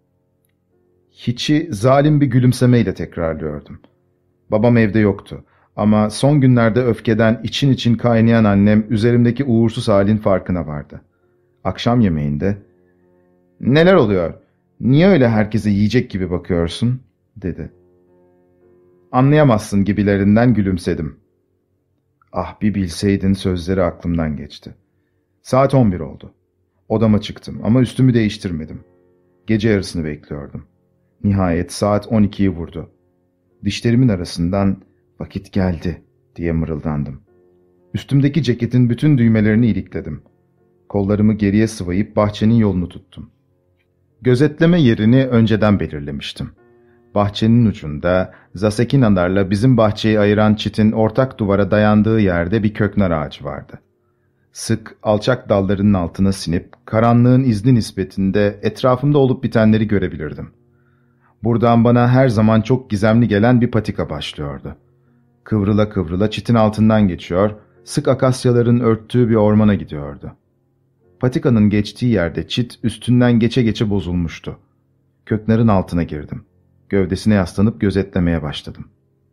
Hiç'i zalim bir gülümsemeyle tekrarlıyordum. Babam evde yoktu ama son günlerde öfkeden için için kaynayan annem üzerimdeki uğursuz halin farkına vardı. Akşam yemeğinde, "Neler oluyor? Niye öyle herkese yiyecek gibi bakıyorsun?" dedi. "Anlayamazsın" gibilerinden gülümsedim. Ah, bir bilseydin sözleri aklımdan geçti. Saat on bir oldu. Odama çıktım ama üstümü değiştirmedim. Gece yarısını bekliyordum. Nihayet saat on ikiyi vurdu. Dişlerimin arasından "Vakit geldi" diye mırıldandım. Üstümdeki ceketin bütün düğmelerini ilikledim. Kollarımı geriye sıvayıp bahçenin yolunu tuttum. Gözetleme yerini önceden belirlemiştim. Bahçenin ucunda Zasekinalarla bizim bahçeyi ayıran çitin ortak duvara dayandığı yerde bir köknar ağacı vardı. Sık, alçak dallarının altına sinip karanlığın izni nispetinde etrafımda olup bitenleri görebilirdim. Buradan bana her zaman çok gizemli gelen bir patika başlıyordu. Kıvrıla kıvrıla çitin altından geçiyor, sık akasyaların örttüğü bir ormana gidiyordu. Patikanın geçtiği yerde çit üstünden geçe geçe bozulmuştu. Köknarın altına girdim. Gövdesine yaslanıp gözetlemeye başladım.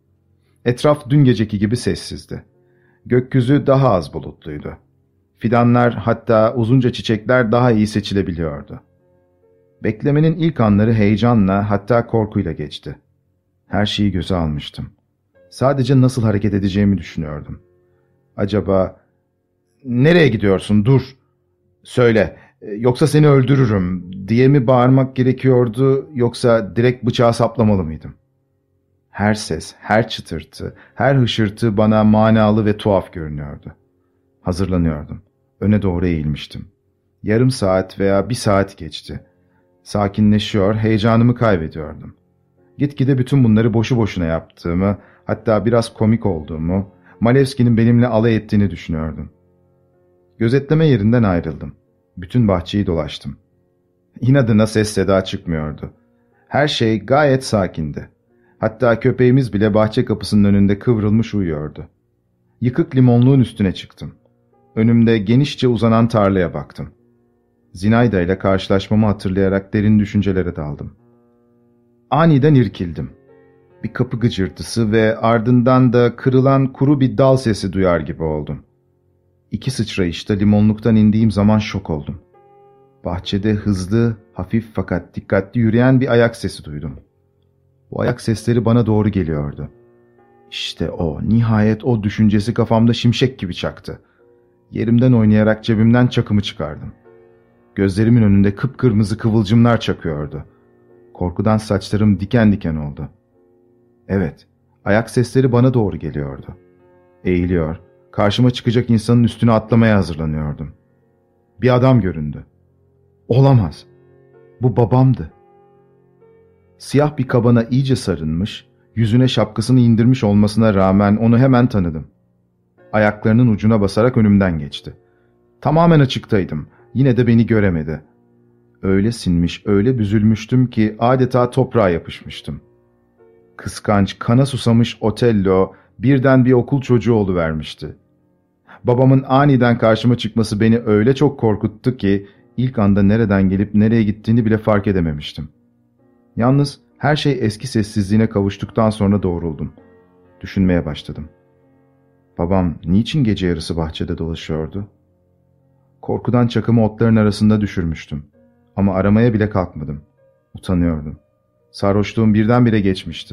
Etraf dün geceki gibi sessizdi. Gökyüzü daha az bulutluydu. Fidanlar, hatta uzunca çiçekler daha iyi seçilebiliyordu. Beklemenin ilk anları heyecanla, hatta korkuyla geçti. Her şeyi göze almıştım. Sadece nasıl hareket edeceğimi düşünüyordum. Acaba, "Nereye gidiyorsun? Dur! Söyle, yoksa seni öldürürüm" diye mi bağırmak gerekiyordu, yoksa direkt bıçağı saplamalı mıydım? Her ses, her çıtırtı, her hışırtı bana manalı ve tuhaf görünüyordu. Hazırlanıyordum. Öne doğru eğilmiştim. Yarım saat veya bir saat geçti. Sakinleşiyor, heyecanımı kaybediyordum. Gitgide bütün bunları boşu boşuna yaptığımı, hatta biraz komik olduğumu, Malevski'nin benimle alay ettiğini düşünüyordum. Gözetleme yerinden ayrıldım. Bütün bahçeyi dolaştım. İnadına ses seda çıkmıyordu. Her şey gayet sakindi. Hatta köpeğimiz bile bahçe kapısının önünde kıvrılmış uyuyordu. Yıkık limonluğun üstüne çıktım. Önümde genişçe uzanan tarlaya baktım. Zinayda ile karşılaşmamı hatırlayarak derin düşüncelere daldım. Aniden irkildim. Bir kapı gıcırtısı ve ardından da kırılan kuru bir dal sesi duyar gibi oldum. İki sıçrayışta limonluktan indiğim zaman şok oldum. Bahçede hızlı, hafif fakat dikkatli yürüyen bir ayak sesi duydum. Bu ayak sesleri bana doğru geliyordu. İşte o, nihayet o düşüncesi kafamda şimşek gibi çaktı. Yerimden oynayarak cebimden çakımı çıkardım. Gözlerimin önünde kıpkırmızı kıvılcımlar çakıyordu. Korkudan saçlarım diken diken oldu. Evet, ayak sesleri bana doğru geliyordu. Eğiliyor, karşıma çıkacak insanın üstüne atlamaya hazırlanıyordum. Bir adam göründü. Olamaz. Bu babamdı. Siyah bir kabana iyice sarılmış, yüzüne şapkasını indirmiş olmasına rağmen onu hemen tanıdım. Ayaklarının ucuna basarak önümden geçti. Tamamen açıktaydım. Yine de beni göremedi. Öyle sinmiş, öyle büzülmüştüm ki adeta toprağa yapışmıştım. Kıskanç, kana susamış Otello birden bir okul çocuğu oluvermişti. Babamın aniden karşıma çıkması beni öyle çok korkuttu ki ilk anda nereden gelip nereye gittiğini bile fark edememiştim. Yalnız her şey eski sessizliğine kavuştuktan sonra doğruldum. Düşünmeye başladım. Babam niçin gece yarısı bahçede dolaşıyordu? Korkudan çakımı otların arasında düşürmüştüm. Ama aramaya bile kalkmadım. Utanıyordum. Sarhoşluğum birdenbire geçmişti.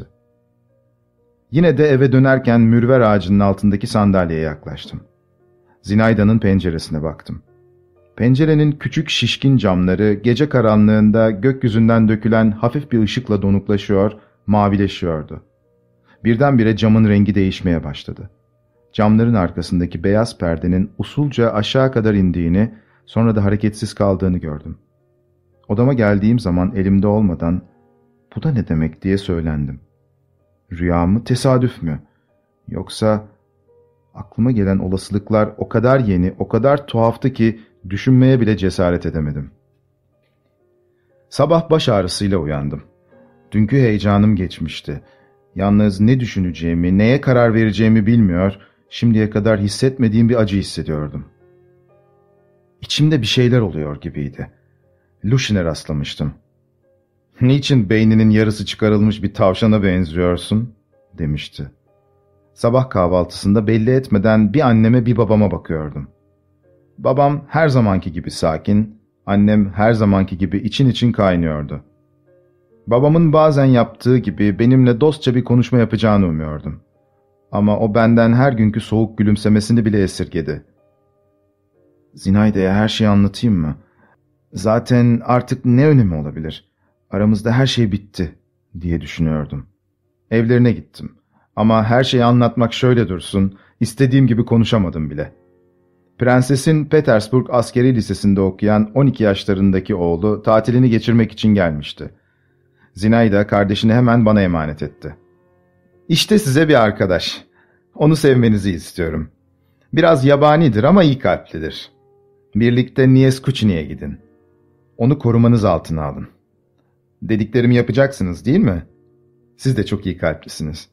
Yine de eve dönerken mürver ağacının altındaki sandalyeye yaklaştım. Zinayda'nın penceresine baktım. Pencerenin küçük şişkin camları gece karanlığında gökyüzünden dökülen hafif bir ışıkla donuklaşıyor, mavileşiyordu. Birdenbire camın rengi değişmeye başladı. Camların arkasındaki beyaz perdenin usulca aşağı kadar indiğini, sonra da hareketsiz kaldığını gördüm. Odama geldiğim zaman elimde olmadan, "Bu da ne demek?" diye söylendim. Rüya mı, tesadüf mü? Yoksa aklıma gelen olasılıklar o kadar yeni, o kadar tuhaftı ki düşünmeye bile cesaret edemedim. Sabah baş ağrısıyla uyandım. Dünkü heyecanım geçmişti. Yalnız ne düşüneceğimi, neye karar vereceğimi bilmiyor, şimdiye kadar hissetmediğim bir acı hissediyordum. İçimde bir şeyler oluyor gibiydi. Lucien'e rastlamıştım. "Niçin beyninin yarısı çıkarılmış bir tavşana benziyorsun?" demişti. Sabah kahvaltısında belli etmeden bir anneme bir babama bakıyordum. Babam her zamanki gibi sakin, annem her zamanki gibi için için kaynıyordu. Babamın bazen yaptığı gibi benimle dostça bir konuşma yapacağını umuyordum. Ama o benden her günkü soğuk gülümsemesini bile esirgedi. "Zinayda'ya her şeyi anlatayım mı? Zaten artık ne önemi olabilir? Aramızda her şey bitti," diye düşünüyordum. Evlerine gittim. Ama her şeyi anlatmak şöyle dursun, istediğim gibi konuşamadım bile. Prensesin Petersburg Askeri Lisesi'nde okuyan on iki yaşlarındaki oğlu tatilini geçirmek için gelmişti. Zinayda kardeşini hemen bana emanet etti. "İşte size bir arkadaş. Onu sevmenizi istiyorum. Biraz yabanidir ama iyi kalplidir. Birlikte Nieskuçini'ye gidin. Onu korumanız altına alın. Dediklerimi yapacaksınız değil mi? Siz de çok iyi kalplisiniz."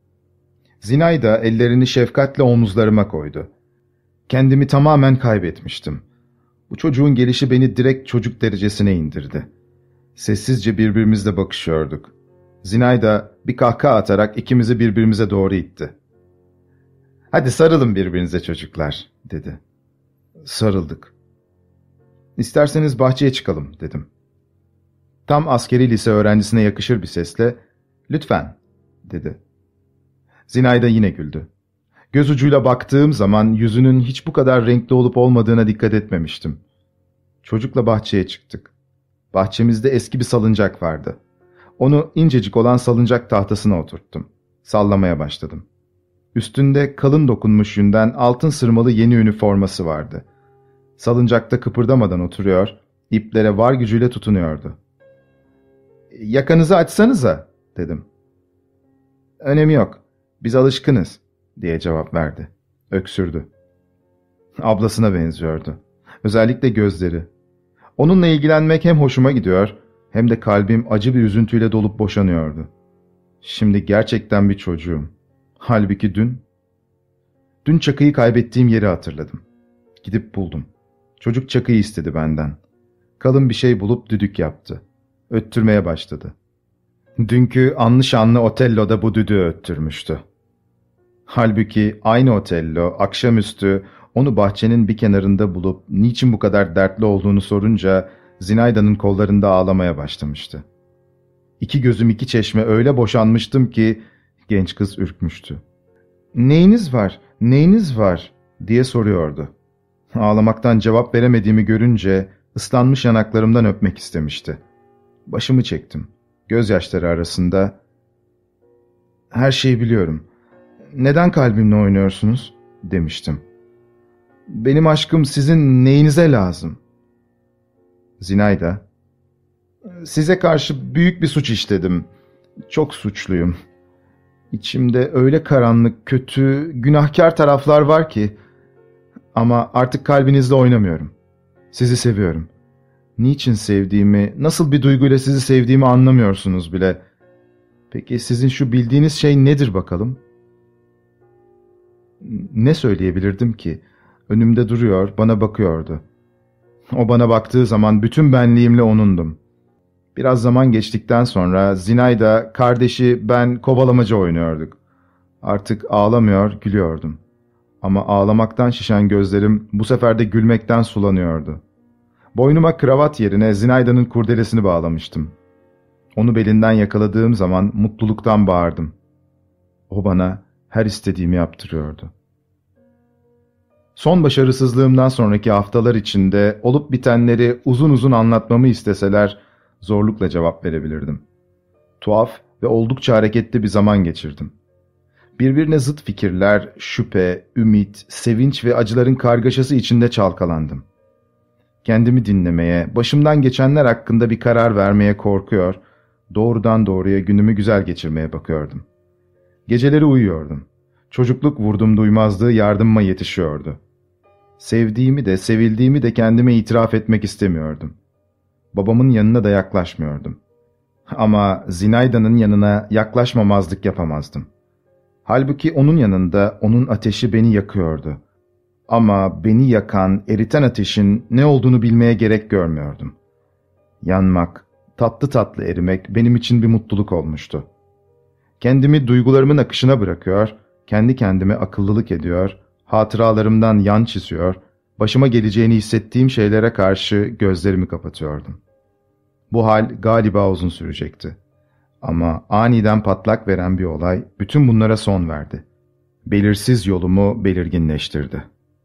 Zinayda ellerini şefkatle omuzlarıma koydu. Kendimi tamamen kaybetmiştim. Bu çocuğun gelişi beni direkt çocuk derecesine indirdi. Sessizce birbirimizle bakışıyorduk. Zinayda bir kahkaha atarak ikimizi birbirimize doğru itti. "Hadi sarılın birbirinize çocuklar," dedi. Sarıldık. "İsterseniz bahçeye çıkalım," dedim. Tam askeri lise öğrencisine yakışır bir sesle, "Lütfen," dedi. Zinayda yine güldü. Göz ucuyla baktığım zaman yüzünün hiç bu kadar renkli olup olmadığına dikkat etmemiştim. Çocukla bahçeye çıktık. Bahçemizde eski bir salıncak vardı. Onu incecik olan salıncak tahtasına oturttum. Sallamaya başladım. Üstünde kalın dokunmuş yünden altın sırmalı yeni üniforması vardı. Salıncakta kıpırdamadan oturuyor, iplere var gücüyle tutunuyordu. "Yakanızı açsanıza," dedim. "Önemi yok, biz alışkınız," diye cevap verdi. Öksürdü. Ablasına benziyordu. Özellikle gözleri. Onunla ilgilenmek hem hoşuma gidiyor, hem de kalbim acı bir üzüntüyle dolup boşanıyordu. Şimdi gerçekten bir çocuğum. Halbuki dün... Dün çakıyı kaybettiğim yeri hatırladım. Gidip buldum. Çocuk çakıyı istedi benden. Kalın bir şey bulup düdük yaptı. Öttürmeye başladı. Dünkü anlı şanlı Otello'da bu düdüğü öttürmüştü. Halbuki aynı Otello akşamüstü onu bahçenin bir kenarında bulup niçin bu kadar dertli olduğunu sorunca Zinayda'nın kollarında ağlamaya başlamıştı. İki gözüm iki çeşme öyle boşanmıştım ki genç kız ürkmüştü. "Neyiniz var, neyiniz var?" diye soruyordu. Ağlamaktan cevap veremediğimi görünce ıslanmış yanaklarımdan öpmek istemişti. Başımı çektim. Gözyaşları arasında "Her şeyi biliyorum. Neden kalbimle oynuyorsunuz?" demiştim. "Benim aşkım sizin neyinize lazım?" Zinayda, "Size karşı büyük bir suç işledim. Çok suçluyum. İçimde öyle karanlık, kötü, günahkar taraflar var ki. Ama artık kalbinizle oynamıyorum. Sizi seviyorum. Niçin sevdiğimi, nasıl bir duyguyla sizi sevdiğimi anlamıyorsunuz bile. Peki sizin şu bildiğiniz şey nedir bakalım?" Ne söyleyebilirdim ki? Önümde duruyor, bana bakıyordu. O bana baktığı zaman bütün benliğimle onundum. Biraz zaman geçtikten sonra Zinayda, kardeşi, ben kovalamaca oynuyorduk. Artık ağlamıyor, gülüyordum. Ama ağlamaktan şişen gözlerim bu sefer de gülmekten sulanıyordu. Boynuma kravat yerine Zinayda'nın kurdelesini bağlamıştım. Onu belinden yakaladığım zaman mutluluktan bağırdım. O bana her istediğimi yaptırıyordu. Son başarısızlığımdan sonraki haftalar içinde olup bitenleri uzun uzun anlatmamı isteseler zorlukla cevap verebilirdim. Tuhaf ve oldukça hareketli bir zaman geçirdim. Birbirine zıt fikirler, şüphe, ümit, sevinç ve acıların kargaşası içinde çalkalandım. Kendimi dinlemeye, başımdan geçenler hakkında bir karar vermeye korkuyor, doğrudan doğruya günümü güzel geçirmeye bakıyordum. Geceleri uyuyordum. Çocukluk vurdum duymazlığı yardımıma yetişiyordu. Sevdiğimi de sevildiğimi de kendime itiraf etmek istemiyordum. Babamın yanına da yaklaşmıyordum. Ama Zinayda'nın yanına yaklaşmamazlık yapamazdım. Halbuki onun yanında onun ateşi beni yakıyordu. Ama beni yakan, eriten ateşin ne olduğunu bilmeye gerek görmüyordum. Yanmak, tatlı tatlı erimek benim için bir mutluluk olmuştu. Kendimi duygularımın akışına bırakıyor, kendi kendime akıllılık ediyor, hatıralarımdan yan çiziyor, başıma geleceğini hissettiğim şeylere karşı gözlerimi kapatıyordum. Bu hal galiba uzun sürecekti. Ama aniden patlak veren bir olay bütün bunlara son verdi. Belirsiz yolumu belirginleştirdi.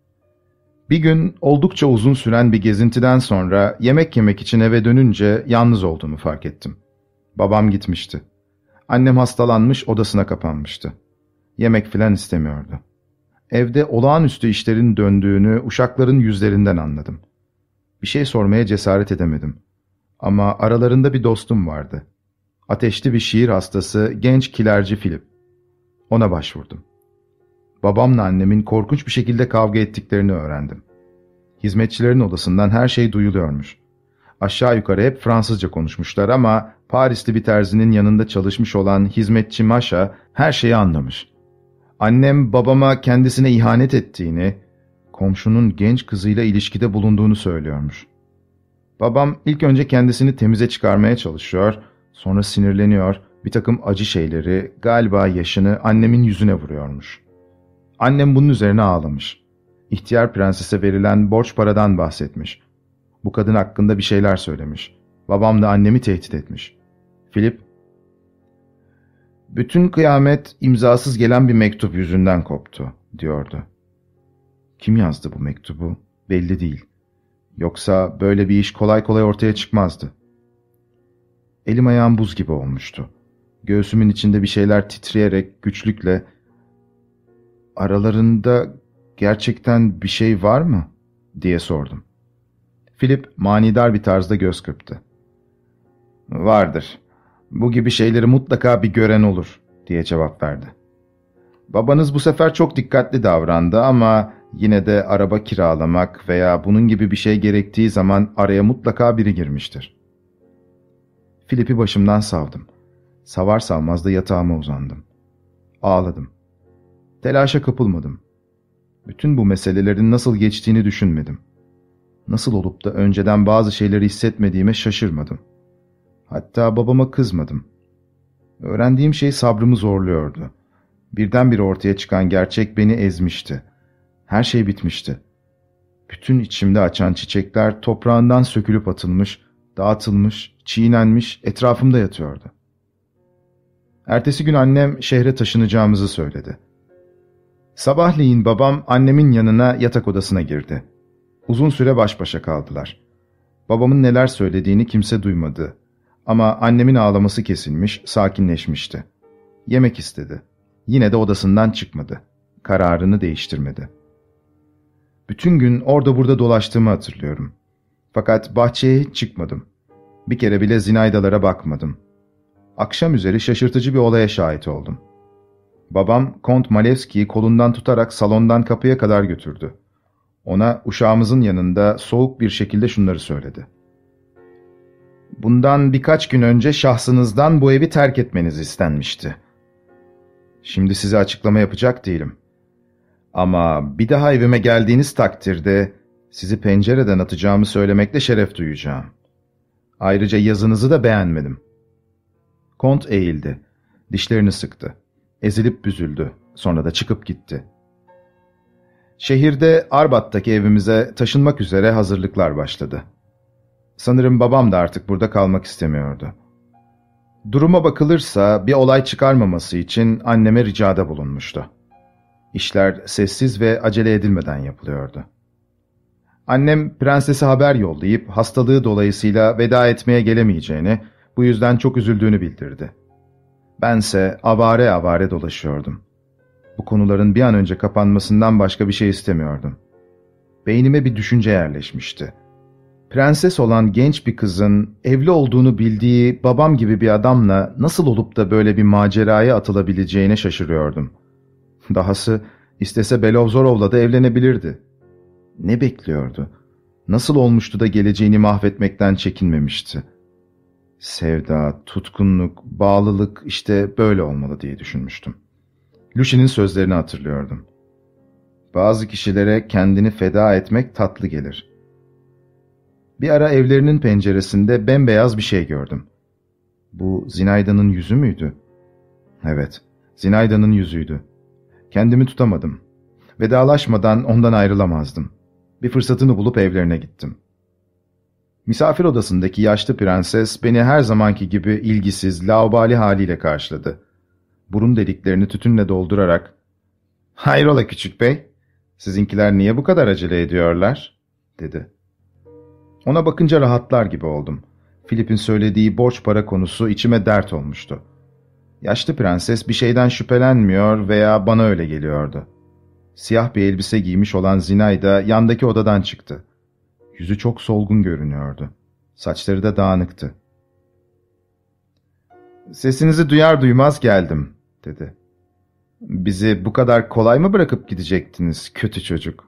Bir gün oldukça uzun süren bir gezintiden sonra yemek yemek için eve dönünce yalnız olduğumu fark ettim. Babam gitmişti. Annem hastalanmış, odasına kapanmıştı. Yemek filan istemiyordu. Evde olağanüstü işlerin döndüğünü uşakların yüzlerinden anladım. Bir şey sormaya cesaret edemedim. Ama aralarında bir dostum vardı. Ateşli bir şiir hastası genç kilerci Philip. Ona başvurdum. Babamla annemin korkunç bir şekilde kavga ettiklerini öğrendim. Hizmetçilerin odasından her şey duyuluyormuş. Aşağı yukarı hep Fransızca konuşmuşlar ama Parisli bir terzinin yanında çalışmış olan hizmetçi Maşa her şeyi anlamış. Annem babama kendisine ihanet ettiğini, komşunun genç kızıyla ilişkide bulunduğunu söylüyormuş. Babam ilk önce kendisini temize çıkarmaya çalışıyor, sonra sinirleniyor, bir takım acı şeyleri, galiba yaşını annemin yüzüne vuruyormuş. Annem bunun üzerine ağlamış. İhtiyar prensese verilen borç paradan bahsetmiş. Bu kadın hakkında bir şeyler söylemiş. Babam da annemi tehdit etmiş. Philip, "Bütün kıyamet imzasız gelen bir mektup yüzünden koptu," diyordu. Kim yazdı bu mektubu? Belli değil. Yoksa böyle bir iş kolay kolay ortaya çıkmazdı. Elim ayağım buz gibi olmuştu. Göğsümün içinde bir şeyler titreyerek güçlükle "Aralarında gerçekten bir şey var mı?" diye sordum. Philip manidar bir tarzda göz kırptı. "Vardır. Bu gibi şeyleri mutlaka bir gören olur," diye cevap verdi. "Babanız bu sefer çok dikkatli davrandı ama yine de araba kiralamak veya bunun gibi bir şey gerektiği zaman araya mutlaka biri girmiştir." Philip'i başımdan savdım. Savar savmaz da yatağıma uzandım. Ağladım. Telaşa kapılmadım. Bütün bu meselelerin nasıl geçtiğini düşünmedim. Nasıl olup da önceden bazı şeyleri hissetmediğime şaşırmadım. Hatta babama kızmadım. Öğrendiğim şey sabrımı zorluyordu. Birdenbire ortaya çıkan gerçek beni ezmişti. Her şey bitmişti. Bütün içimde açan çiçekler toprağından sökülüp atılmış, dağıtılmış, çiğnenmiş, etrafımda yatıyordu. Ertesi gün annem şehre taşınacağımızı söyledi. Sabahleyin babam annemin yanına yatak odasına girdi. Uzun süre baş başa kaldılar. Babamın neler söylediğini kimse duymadı. Ama annemin ağlaması kesilmiş, sakinleşmişti. Yemek istedi. Yine de odasından çıkmadı. Kararını değiştirmedi. Bütün gün orada burada dolaştığımı hatırlıyorum. Fakat bahçeye hiç çıkmadım. Bir kere bile Zinaydalara bakmadım. Akşam üzeri şaşırtıcı bir olaya şahit oldum. Babam Kont Malevski'yi kolundan tutarak salondan kapıya kadar götürdü. Ona uşağımızın yanında soğuk bir şekilde şunları söyledi. Bundan birkaç gün önce şahsınızdan bu evi terk etmeniz istenmişti. Şimdi size açıklama yapacak değilim. Ama bir daha evime geldiğiniz takdirde sizi pencereden atacağımı söylemekle şeref duyacağım. Ayrıca yazınızı da beğenmedim. Kont eğildi. Dişlerini sıktı. Ezilip büzüldü. Sonra da çıkıp gitti. Şehirde Arbat'taki evimize taşınmak üzere hazırlıklar başladı. Sanırım babam da artık burada kalmak istemiyordu. Duruma bakılırsa bir olay çıkarmaması için anneme ricada bulunmuştu. İşler sessiz ve acele edilmeden yapılıyordu. Annem prensese haber yollayıp hastalığı dolayısıyla veda etmeye gelemeyeceğini, bu yüzden çok üzüldüğünü bildirdi. Bense avare avare dolaşıyordum. Bu konuların bir an önce kapanmasından başka bir şey istemiyordum. Beynime bir düşünce yerleşmişti. Prenses olan genç bir kızın evli olduğunu bildiği babam gibi bir adamla nasıl olup da böyle bir maceraya atılabileceğine şaşırıyordum. Dahası istese Belovzorov'la da evlenebilirdi. Ne bekliyordu? Nasıl olmuştu da geleceğini mahvetmekten çekinmemişti? Sevda, tutkunluk, bağlılık işte böyle olmalı diye düşünmüştüm. Lucy'nin sözlerini hatırlıyordum. Bazı kişilere kendini feda etmek tatlı gelir. Bir ara evlerinin penceresinde bembeyaz bir şey gördüm. Bu Zinayda'nın yüzü müydü? Evet, Zinayda'nın yüzüydü. Kendimi tutamadım. Vedalaşmadan ondan ayrılamazdım. Bir fırsatını bulup evlerine gittim. Misafir odasındaki yaşlı prenses beni her zamanki gibi ilgisiz, laubali haliyle karşıladı. Burun deliklerini tütünle doldurarak, ''Hayrola küçük bey, sizinkiler niye bu kadar acele ediyorlar?'' dedi. Ona bakınca rahatlar gibi oldum. Philip'in söylediği borç para konusu içime dert olmuştu. Yaşlı prenses bir şeyden şüphelenmiyor veya bana öyle geliyordu. Siyah bir elbise giymiş olan Zinayda yandaki odadan çıktı. Yüzü çok solgun görünüyordu. Saçları da dağınıktı. ''Sesinizi duyar duymaz geldim.'' dedi. ''Bizi bu kadar kolay mı bırakıp gidecektiniz kötü çocuk?''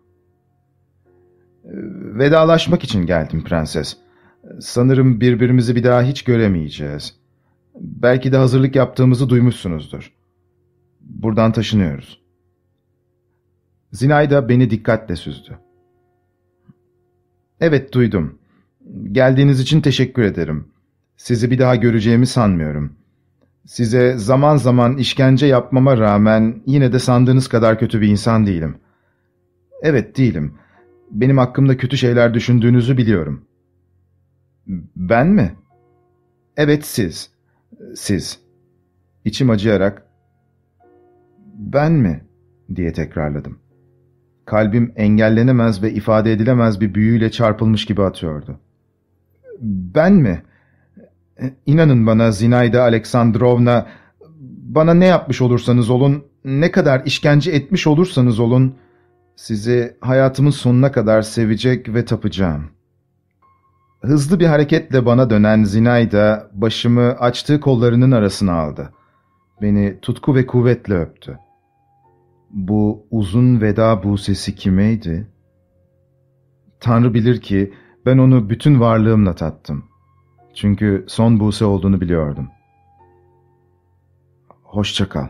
''Vedalaşmak için geldim prenses. Sanırım birbirimizi bir daha hiç göremeyeceğiz. Belki de hazırlık yaptığımızı duymuşsunuzdur. Buradan taşınıyoruz.'' Zinayda beni dikkatle süzdü. ''Evet, duydum. Geldiğiniz için teşekkür ederim. Sizi bir daha göreceğimi sanmıyorum. Size zaman zaman işkence yapmama rağmen yine de sandığınız kadar kötü bir insan değilim. Evet, değilim. Benim hakkımda kötü şeyler düşündüğünüzü biliyorum.'' ''Ben mi?'' ''Evet, siz. Siz.'' İçim acıyarak, ''Ben mi?'' diye tekrarladım. Kalbim engellenemez ve ifade edilemez bir büyüyle çarpılmış gibi atıyordu. ''Ben mi? İnanın bana Zinayda Aleksandrovna, bana ne yapmış olursanız olun, ne kadar işkence etmiş olursanız olun, sizi hayatımın sonuna kadar sevecek ve tapacağım.'' Hızlı bir hareketle bana dönen Zinayda başımı açtığı kollarının arasına aldı. Beni tutku ve kuvvetle öptü. Bu uzun veda busesi kimeydi? Tanrı bilir ki ben onu bütün varlığımla tattım. Çünkü son buse olduğunu biliyordum. Hoşça kal.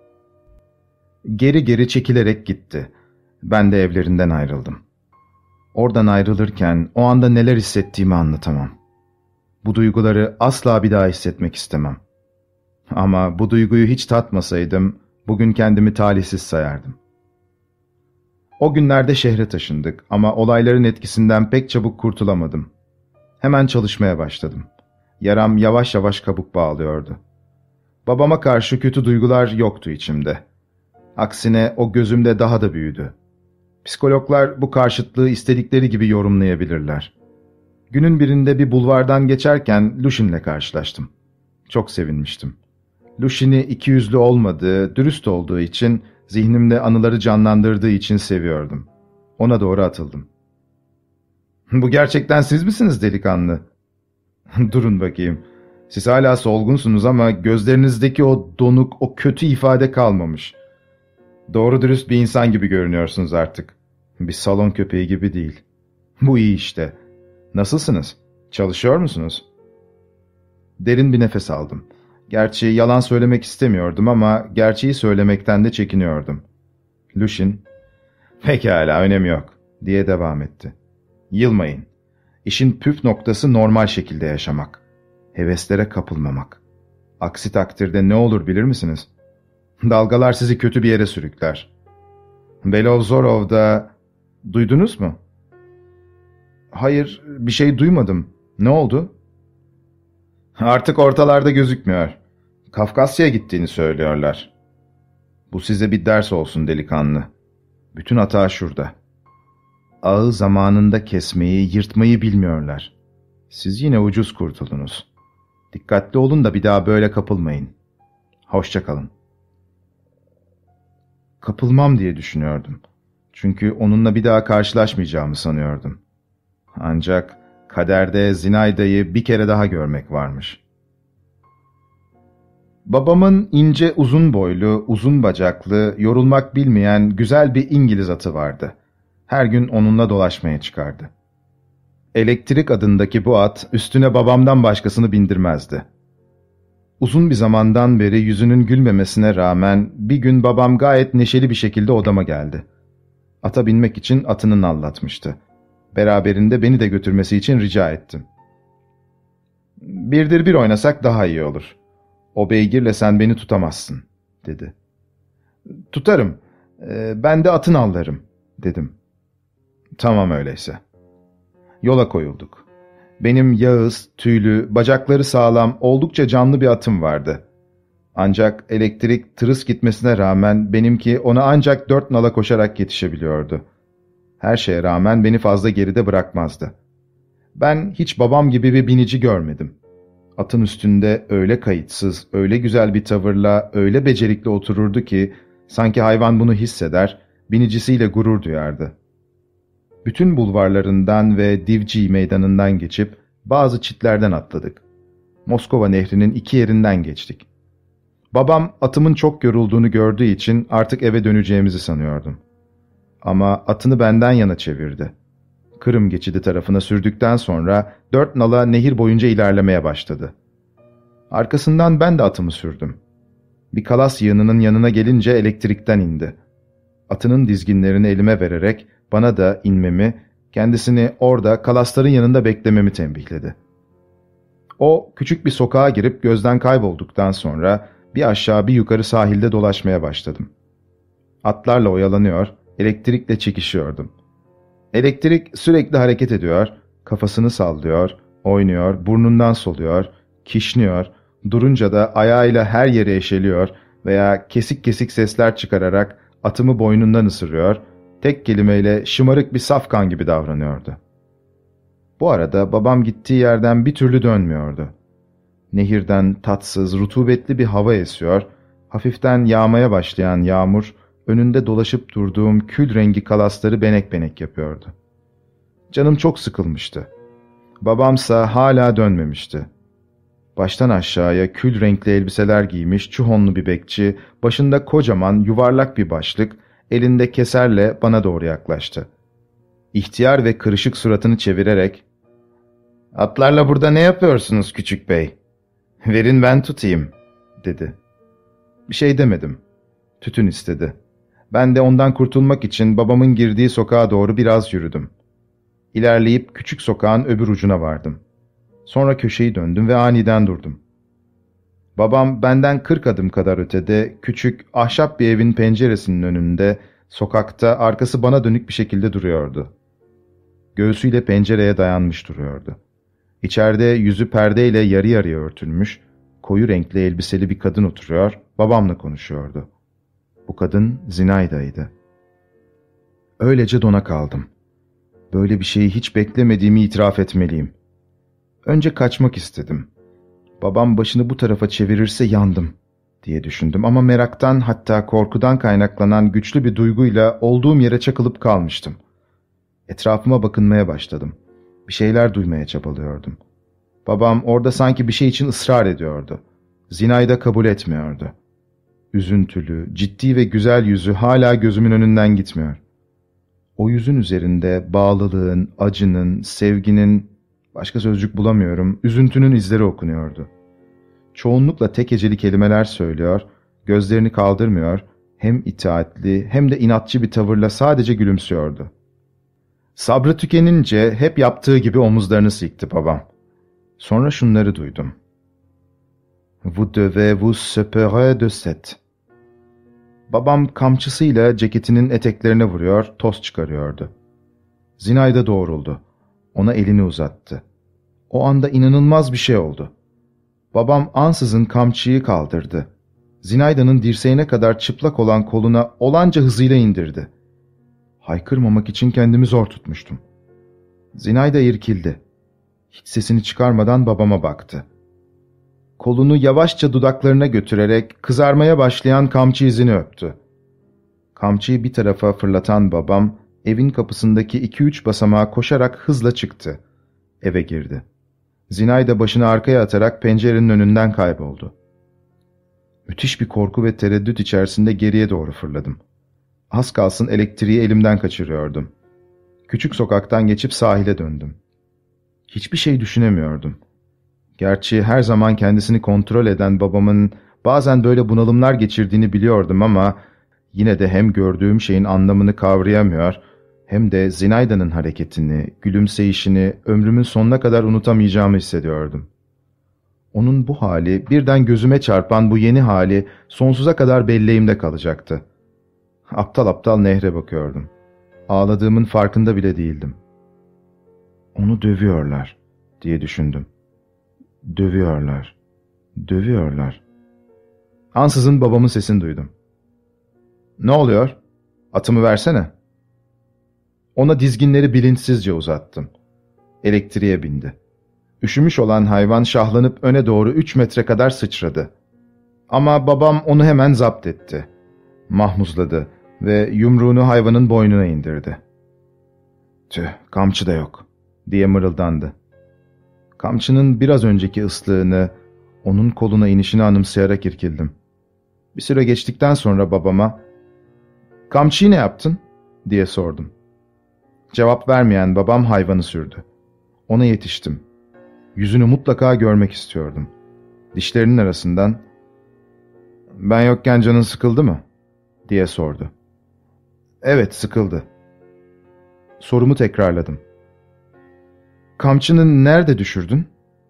Geri geri çekilerek gitti. Ben de evlerinden ayrıldım. Oradan ayrılırken o anda neler hissettiğimi anlatamam. Bu duyguları asla bir daha hissetmek istemem. Ama bu duyguyu hiç tatmasaydım, bugün kendimi talihsiz sayardım. O günlerde şehre taşındık ama olayların etkisinden pek çabuk kurtulamadım. Hemen çalışmaya başladım. Yaram yavaş yavaş kabuk bağlıyordu. Babama karşı kötü duygular yoktu içimde. Aksine o gözümde daha da büyüdü. Psikologlar bu karşıtlığı istedikleri gibi yorumlayabilirler. Günün birinde bir bulvardan geçerken Lushin'le karşılaştım. Çok sevinmiştim. Lushin'i ikiyüzlü olmadığı, dürüst olduğu için, zihnimde anıları canlandırdığı için seviyordum. Ona doğru atıldım. "Bu gerçekten siz misiniz delikanlı?" "Durun bakayım. Siz hala solgunsunuz ama gözlerinizdeki o donuk, o kötü ifade kalmamış. Doğru dürüst bir insan gibi görünüyorsunuz artık. Bir salon köpeği gibi değil. Bu iyi işte. Nasılsınız? Çalışıyor musunuz?" Derin bir nefes aldım. Gerçi yalan söylemek istemiyordum ama gerçeği söylemekten de çekiniyordum. Lushin, "Pekala, önemi yok," diye devam etti. "Yılmayın. İşin püf noktası normal şekilde yaşamak. Heveslere kapılmamak. Aksi takdirde ne olur bilir misiniz? Dalgalar sizi kötü bir yere sürükler. Belovzorov'da... Duydunuz mu?" "Hayır, bir şey duymadım. Ne oldu?" "Artık ortalarda gözükmüyor. Kafkasya'ya gittiğini söylüyorlar." "Bu size bir ders olsun delikanlı. Bütün hata şurada. Ağı zamanında kesmeyi, yırtmayı bilmiyorlar. Siz yine ucuz kurtuldunuz. Dikkatli olun da bir daha böyle kapılmayın. Hoşça kalın." Kapılmam diye düşünüyordum. Çünkü onunla bir daha karşılaşmayacağımı sanıyordum. Ancak kaderde Zinayda'yı bir kere daha görmek varmış. Babamın ince uzun boylu, uzun bacaklı, yorulmak bilmeyen güzel bir İngiliz atı vardı. Her gün onunla dolaşmaya çıkardı. Elektrik adındaki bu at üstüne babamdan başkasını bindirmezdi. Uzun bir zamandan beri yüzünün gülmemesine rağmen bir gün babam gayet neşeli bir şekilde odama geldi. Ata binmek için atını nallatmıştı. Beraberinde beni de götürmesi için rica ettim. "Birdir bir oynasak daha iyi olur. O beygirle sen beni tutamazsın," dedi. "Tutarım. Ee, ben de atın allarım," dedim. "Tamam öyleyse." Yola koyulduk. Benim yağız, tüylü, bacakları sağlam, oldukça canlı bir atım vardı. Ancak elektrik tırıs gitmesine rağmen benimki ona ancak dört nala koşarak yetişebiliyordu. Her şeye rağmen beni fazla geride bırakmazdı. Ben hiç babam gibi bir binici görmedim. Atın üstünde öyle kayıtsız, öyle güzel bir tavırla, öyle becerikli otururdu ki sanki hayvan bunu hisseder, binicisiyle gurur duyardı. Bütün bulvarlarından ve Divci meydanından geçip bazı çitlerden atladık. Moskova nehrinin iki yerinden geçtik. Babam atımın çok yorulduğunu gördüğü için artık eve döneceğimizi sanıyordum. Ama atını benden yana çevirdi. Kırım geçidi tarafına sürdükten sonra dört nala nehir boyunca ilerlemeye başladı. Arkasından ben de atımı sürdüm. Bir kalas yığınının yanına gelince elektrikten indi. Atının dizginlerini elime vererek bana da inmemi, kendisini orada kalasların yanında beklememi tembihledi. O küçük bir sokağa girip gözden kaybolduktan sonra bir aşağı bir yukarı sahilde dolaşmaya başladım. Atlarla oyalanıyor, elektrikle çekişiyordum. Elektrik sürekli hareket ediyor, kafasını sallıyor, oynuyor, burnundan soluyor, kişniyor, durunca da ayağıyla her yere eşeliyor veya kesik kesik sesler çıkararak atımı boynundan ısırıyor, tek kelimeyle şımarık bir safkan gibi davranıyordu. Bu arada babam gittiği yerden bir türlü dönmüyordu. Nehirden tatsız, rutubetli bir hava esiyor, hafiften yağmaya başlayan yağmur, önünde dolaşıp durduğum kül rengi kalasları benek benek yapıyordu. Canım çok sıkılmıştı. Babamsa hala dönmemişti. Baştan aşağıya kül renkli elbiseler giymiş çuhonlu bir bekçi, başında kocaman yuvarlak bir başlık, elinde keserle bana doğru yaklaştı. İhtiyar ve kırışık suratını çevirerek, "Atlarla burada ne yapıyorsunuz küçük bey? Verin ben tutayım," dedi. Bir şey demedim. Tütün istedi. Ben de ondan kurtulmak için babamın girdiği sokağa doğru biraz yürüdüm. İlerleyip küçük sokağın öbür ucuna vardım. Sonra köşeyi döndüm ve aniden durdum. Babam benden kırk adım kadar ötede küçük ahşap bir evin penceresinin önünde sokakta arkası bana dönük bir şekilde duruyordu. Göğsüyle pencereye dayanmış duruyordu. İçeride yüzü perdeyle yarı yarıya örtülmüş, koyu renkli elbiseli bir kadın oturuyor, babamla konuşuyordu. Bu kadın Zinayda'ydı. Öylece dona kaldım. Böyle bir şeyi hiç beklemediğimi itiraf etmeliyim. Önce kaçmak istedim. Babam başını bu tarafa çevirirse yandım diye düşündüm ama meraktan, hatta korkudan kaynaklanan güçlü bir duyguyla olduğum yere çakılıp kalmıştım. Etrafıma bakınmaya başladım. Bir şeyler duymaya çabalıyordum. Babam orada sanki bir şey için ısrar ediyordu. Zinayda kabul etmiyordu. Üzüntülü, ciddi ve güzel yüzü hala gözümün önünden gitmiyor. O yüzün üzerinde bağlılığın, acının, sevginin, başka sözcük bulamıyorum, üzüntünün izleri okunuyordu. Çoğunlukla tek heceli kelimeler söylüyor, gözlerini kaldırmıyor, hem itaatli hem de inatçı bir tavırla sadece gülümsüyordu. Sabrı tükenince hep yaptığı gibi omuzlarını silkti babam. Sonra şunları duydum. Vous devez vous séparer de cette. Babam kamçısıyla ceketinin eteklerine vuruyor, toz çıkarıyordu. Zinayda doğruldu. Ona elini uzattı. O anda inanılmaz bir şey oldu. Babam ansızın kamçıyı kaldırdı. Zinayda'nın dirseğine kadar çıplak olan koluna olanca hızıyla indirdi. Haykırmamak için kendimi zor tutmuştum. Zinayda irkildi. Hiç sesini çıkarmadan babama baktı. Kolunu yavaşça dudaklarına götürerek kızarmaya başlayan kamçı izini öptü. Kamçıyı bir tarafa fırlatan babam, evin kapısındaki iki üç basamağa koşarak hızla çıktı. Eve girdi. Zinayda başını arkaya atarak pencerenin önünden kayboldu. Müthiş bir korku ve tereddüt içerisinde geriye doğru fırladım. Az kalsın elektriği elimden kaçırıyordum. Küçük sokaktan geçip sahile döndüm. Hiçbir şey düşünemiyordum. Gerçi her zaman kendisini kontrol eden babamın bazen böyle bunalımlar geçirdiğini biliyordum ama yine de hem gördüğüm şeyin anlamını kavrayamıyor hem de Zinayda'nın hareketini, gülümseyişini ömrümün sonuna kadar unutamayacağımı hissediyordum. Onun bu hali, birden gözüme çarpan bu yeni hali sonsuza kadar belleğimde kalacaktı. Aptal aptal nehre bakıyordum. Ağladığımın farkında bile değildim. Onu dövüyorlar diye düşündüm. Dövüyorlar, dövüyorlar. Ansızın babamın sesini duydum. Ne oluyor? Atımı versene. Ona dizginleri bilinçsizce uzattım. Elektriğe bindi. Üşümüş olan hayvan şahlanıp öne doğru üç metre kadar sıçradı. Ama babam onu hemen zapt etti. Mahmuzladı ve yumruğunu hayvanın boynuna indirdi. Tüh, kamçı da yok diye mırıldandı. Kamçının biraz önceki ıslığını, onun koluna inişini anımsayarak irkildim. Bir süre geçtikten sonra babama, "Kamçıyı ne yaptın?" diye sordum. Cevap vermeyen babam hayvanı sürdü. Ona yetiştim. Yüzünü mutlaka görmek istiyordum. Dişlerinin arasından, "Ben yokken canın sıkıldı mı?" diye sordu. "Evet, sıkıldı." Sorumu tekrarladım. "Kamçını nerede düşürdün?"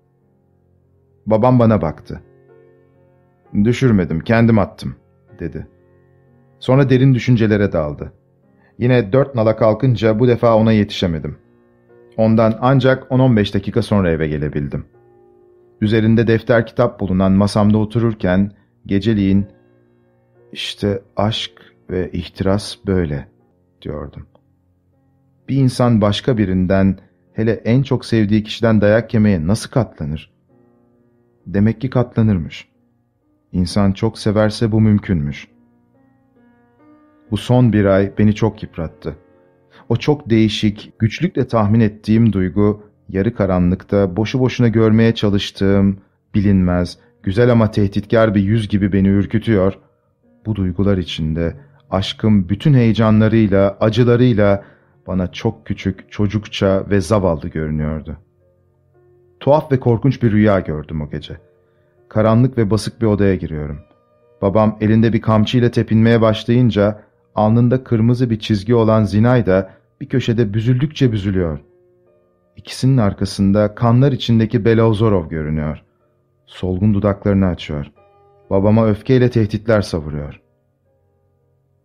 Babam bana baktı. "Düşürmedim, kendim attım," dedi. Sonra derin düşüncelere daldı. Yine dört nala kalkınca bu defa ona yetişemedim. Ondan ancak on on beş dakika sonra eve gelebildim. Üzerinde defter kitap bulunan masamda otururken geceliğin "İşte aşk ve ihtiras böyle," diyordum. Bir insan başka birinden, hele en çok sevdiği kişiden dayak yemeye nasıl katlanır? Demek ki katlanırmış. İnsan çok severse bu mümkünmüş. Bu son bir ay beni çok yıprattı. O çok değişik, güçlükle tahmin ettiğim duygu, yarı karanlıkta boşu boşuna görmeye çalıştığım, bilinmez, güzel ama tehditkar bir yüz gibi beni ürkütüyor. Bu duygular içinde aşkım bütün heyecanlarıyla, acılarıyla bana çok küçük, çocukça ve zavallı görünüyordu. Tuhaf ve korkunç bir rüya gördüm o gece. Karanlık ve basık bir odaya giriyorum. Babam elinde bir kamçıyla tepinmeye başlayınca alnında kırmızı bir çizgi olan Zinayda bir köşede büzüldükçe büzülüyor. İkisinin arkasında kanlar içindeki Belauzorov görünüyor. Solgun dudaklarını açıyor. Babama öfkeyle tehditler savuruyor.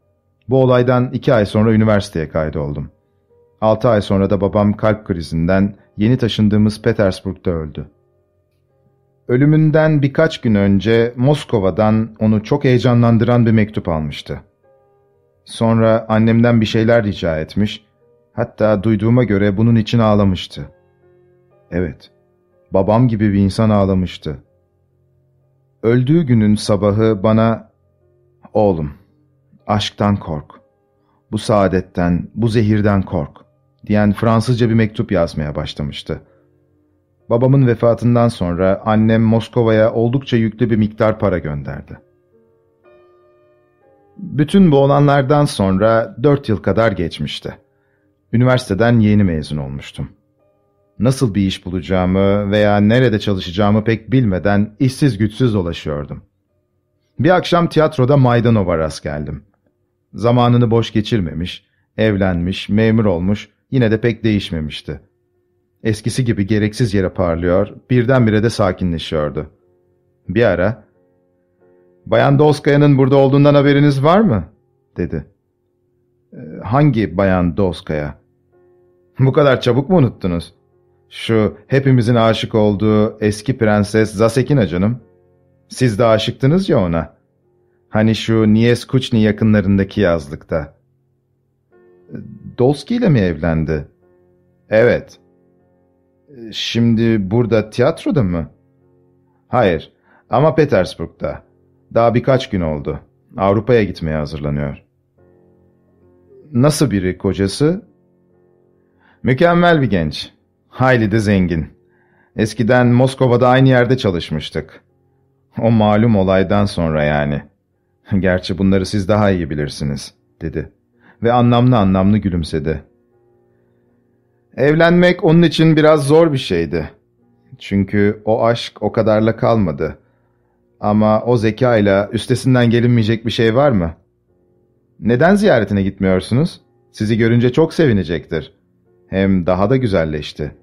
Bu olaydan iki ay sonra üniversiteye kaydoldum. Altı ay sonra da babam kalp krizinden yeni taşındığımız Petersburg'da öldü. Ölümünden birkaç gün önce Moskova'dan onu çok heyecanlandıran bir mektup almıştı. Sonra annemden bir şeyler rica etmiş, hatta duyduğuma göre bunun için ağlamıştı. Evet, babam gibi bir insan ağlamıştı. Öldüğü günün sabahı bana, "Oğlum, aşktan kork, bu saadetten, bu zehirden kork," diyen Fransızca bir mektup yazmaya başlamıştı. Babamın vefatından sonra annem Moskova'ya oldukça yüklü bir miktar para gönderdi. Bütün bu olanlardan sonra dört yıl kadar geçmişti. Üniversiteden yeni mezun olmuştum. Nasıl bir iş bulacağımı veya nerede çalışacağımı pek bilmeden işsiz güçsüz dolaşıyordum. Bir akşam tiyatroda Maydanov'a rast geldim. Zamanını boş geçirmemiş, evlenmiş, memur olmuş, yine de pek değişmemişti. Eskisi gibi gereksiz yere parlıyor, birdenbire de sakinleşiyordu. Bir ara, "Bayan Dolskaya'nın burada olduğundan haberiniz var mı?" dedi. "E, hangi Bayan Dolskaya?" "Bu kadar çabuk mu unuttunuz? Şu hepimizin aşık olduğu eski prenses Zasekina canım. Siz de aşıktınız ya ona. Hani şu Nieskuchny yakınlarındaki yazlıkta." "Dolski ile mi evlendi?" "Evet." "Şimdi burada tiyatroda mı?" "Hayır, ama Petersburg'da. Daha birkaç gün oldu. Avrupa'ya gitmeye hazırlanıyor." "Nasıl biri kocası?" "Mükemmel bir genç. Hayli de zengin. Eskiden Moskova'da aynı yerde çalışmıştık. O malum olaydan sonra yani. Gerçi bunları siz daha iyi bilirsiniz," dedi. Ve anlamlı anlamlı gülümsedi. Evlenmek onun için biraz zor bir şeydi. Çünkü o aşk o kadarla kalmadı. Ama o zekayla üstesinden gelinmeyecek bir şey var mı? "Neden ziyaretine gitmiyorsunuz? Sizi görünce çok sevinecektir. Hem daha da güzelleşti."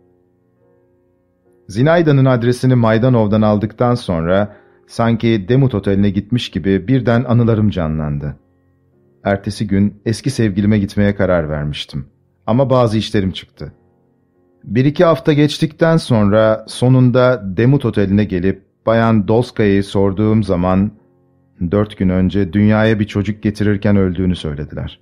Zinayda'nın adresini Maydanov'dan aldıktan sonra sanki Demut Oteli'ne gitmiş gibi birden anılarım canlandı. Ertesi gün eski sevgilime gitmeye karar vermiştim. Ama bazı işlerim çıktı. Bir iki hafta geçtikten sonra sonunda Demut Oteli'ne gelip Bayan Dolskaya'yı sorduğum zaman dört gün önce dünyaya bir çocuk getirirken öldüğünü söylediler.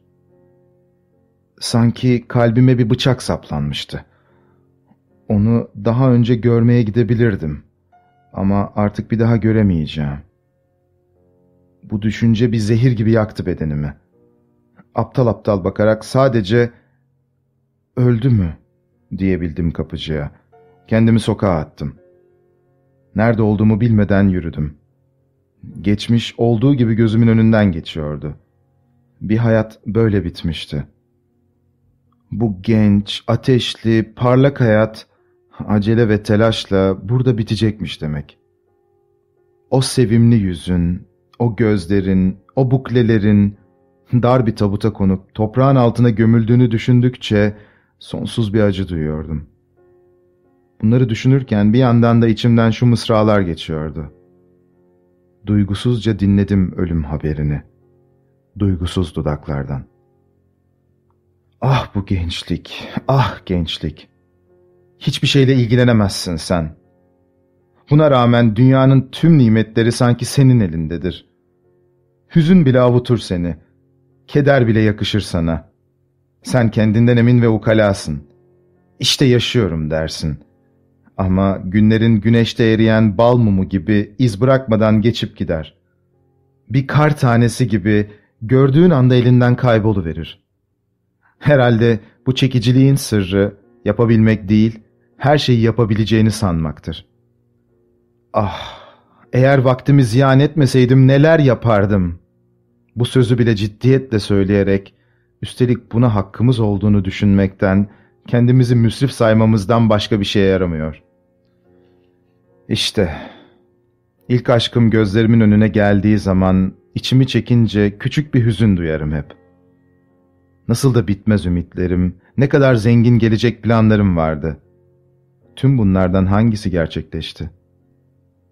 Sanki kalbime bir bıçak saplanmıştı. Onu daha önce görmeye gidebilirdim. Ama artık bir daha göremeyeceğim. Bu düşünce bir zehir gibi yaktı bedenimi. Aptal aptal bakarak sadece "Öldü mü?" diyebildim kapıcıya. Kendimi sokağa attım. Nerede olduğumu bilmeden yürüdüm. Geçmiş olduğu gibi gözümün önünden geçiyordu. Bir hayat böyle bitmişti. Bu genç, ateşli, parlak hayat acele ve telaşla burada bitecekmiş demek. O sevimli yüzün, o gözlerin, o buklelerin dar bir tabuta konup toprağın altına gömüldüğünü düşündükçe sonsuz bir acı duyuyordum. Bunları düşünürken bir yandan da içimden şu mısralar geçiyordu. Duygusuzca dinledim ölüm haberini. Duygusuz dudaklardan. Ah bu gençlik, ah gençlik. Hiçbir şeyle ilgilenemezsin sen. Buna rağmen dünyanın tüm nimetleri sanki senin elindedir. Hüzün bile avutur seni. Keder bile yakışır sana. Sen kendinden emin ve ukalasın. İşte yaşıyorum dersin. Ama günlerin güneşte eriyen bal mumu gibi iz bırakmadan geçip gider. Bir kar tanesi gibi gördüğün anda elinden kayboluverir. Herhalde bu çekiciliğin sırrı yapabilmek değil, her şeyi yapabileceğini sanmaktır. Ah, eğer vaktimi ziyan etmeseydim neler yapardım? Bu sözü bile ciddiyetle söyleyerek, üstelik buna hakkımız olduğunu düşünmekten, kendimizi müsrif saymamızdan başka bir şeye yaramıyor. İşte, ilk aşkım gözlerimin önüne geldiği zaman, içimi çekince küçük bir hüzün duyarım hep. Nasıl da bitmez ümitlerim, ne kadar zengin gelecek planlarım vardı. Tüm bunlardan hangisi gerçekleşti?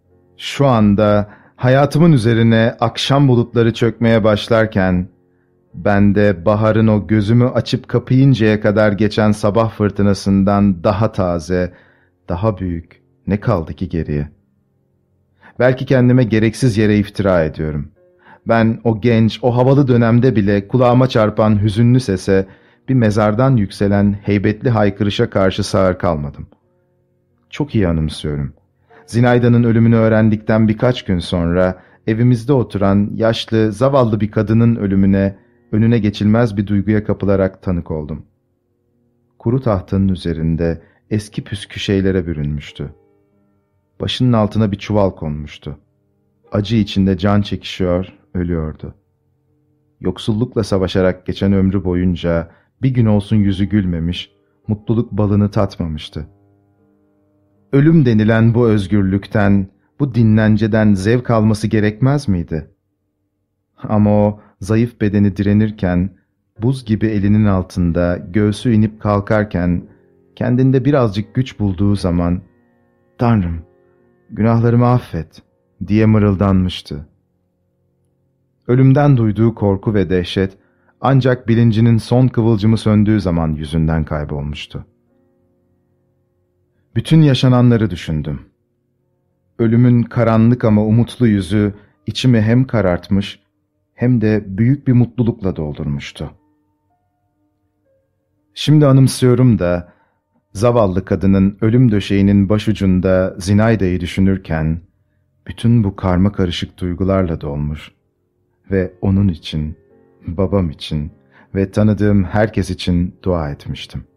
Şu anda hayatımın üzerine akşam bulutları çökmeye başlarken, Ben de baharın o gözümü açıp kapayıncaya kadar geçen sabah fırtınasından daha taze, daha büyük ne kaldı ki geriye? Belki kendime gereksiz yere iftira ediyorum. Ben o genç, o havalı dönemde bile kulağıma çarpan hüzünlü sese, bir mezardan yükselen heybetli haykırışa karşı sağır kalmadım. Çok iyi anımsıyorum. Zinayda'nın ölümünü öğrendikten birkaç gün sonra evimizde oturan yaşlı, zavallı bir kadının ölümüne, önüne geçilmez bir duyguya kapılarak tanık oldum. Kuru tahtının üzerinde eski püskü şeylere bürünmüştü. Başının altına bir çuval konmuştu. Acı içinde can çekişiyor, ölüyordu. Yoksullukla savaşarak geçen ömrü boyunca bir gün olsun yüzü gülmemiş, mutluluk balını tatmamıştı. Ölüm denilen bu özgürlükten, bu dinlenceden zevk alması gerekmez miydi? Ama o zayıf bedeni direnirken, buz gibi elinin altında göğsü inip kalkarken, kendinde birazcık güç bulduğu zaman, "Tanrım, günahlarımı affet," diye mırıldanmıştı. Ölümden duyduğu korku ve dehşet, ancak bilincinin son kıvılcımı söndüğü zaman yüzünden kaybolmuştu. Bütün yaşananları düşündüm. Ölümün karanlık ama umutlu yüzü içimi hem karartmış hem de büyük bir mutlulukla doldurmuştu. Şimdi anımsıyorum da zavallı kadının ölüm döşeğinin başucunda Zinayda'yı düşünürken bütün bu karmakarışık duygularla dolmuş ve onun için, babam için ve tanıdığım herkes için dua etmiştim.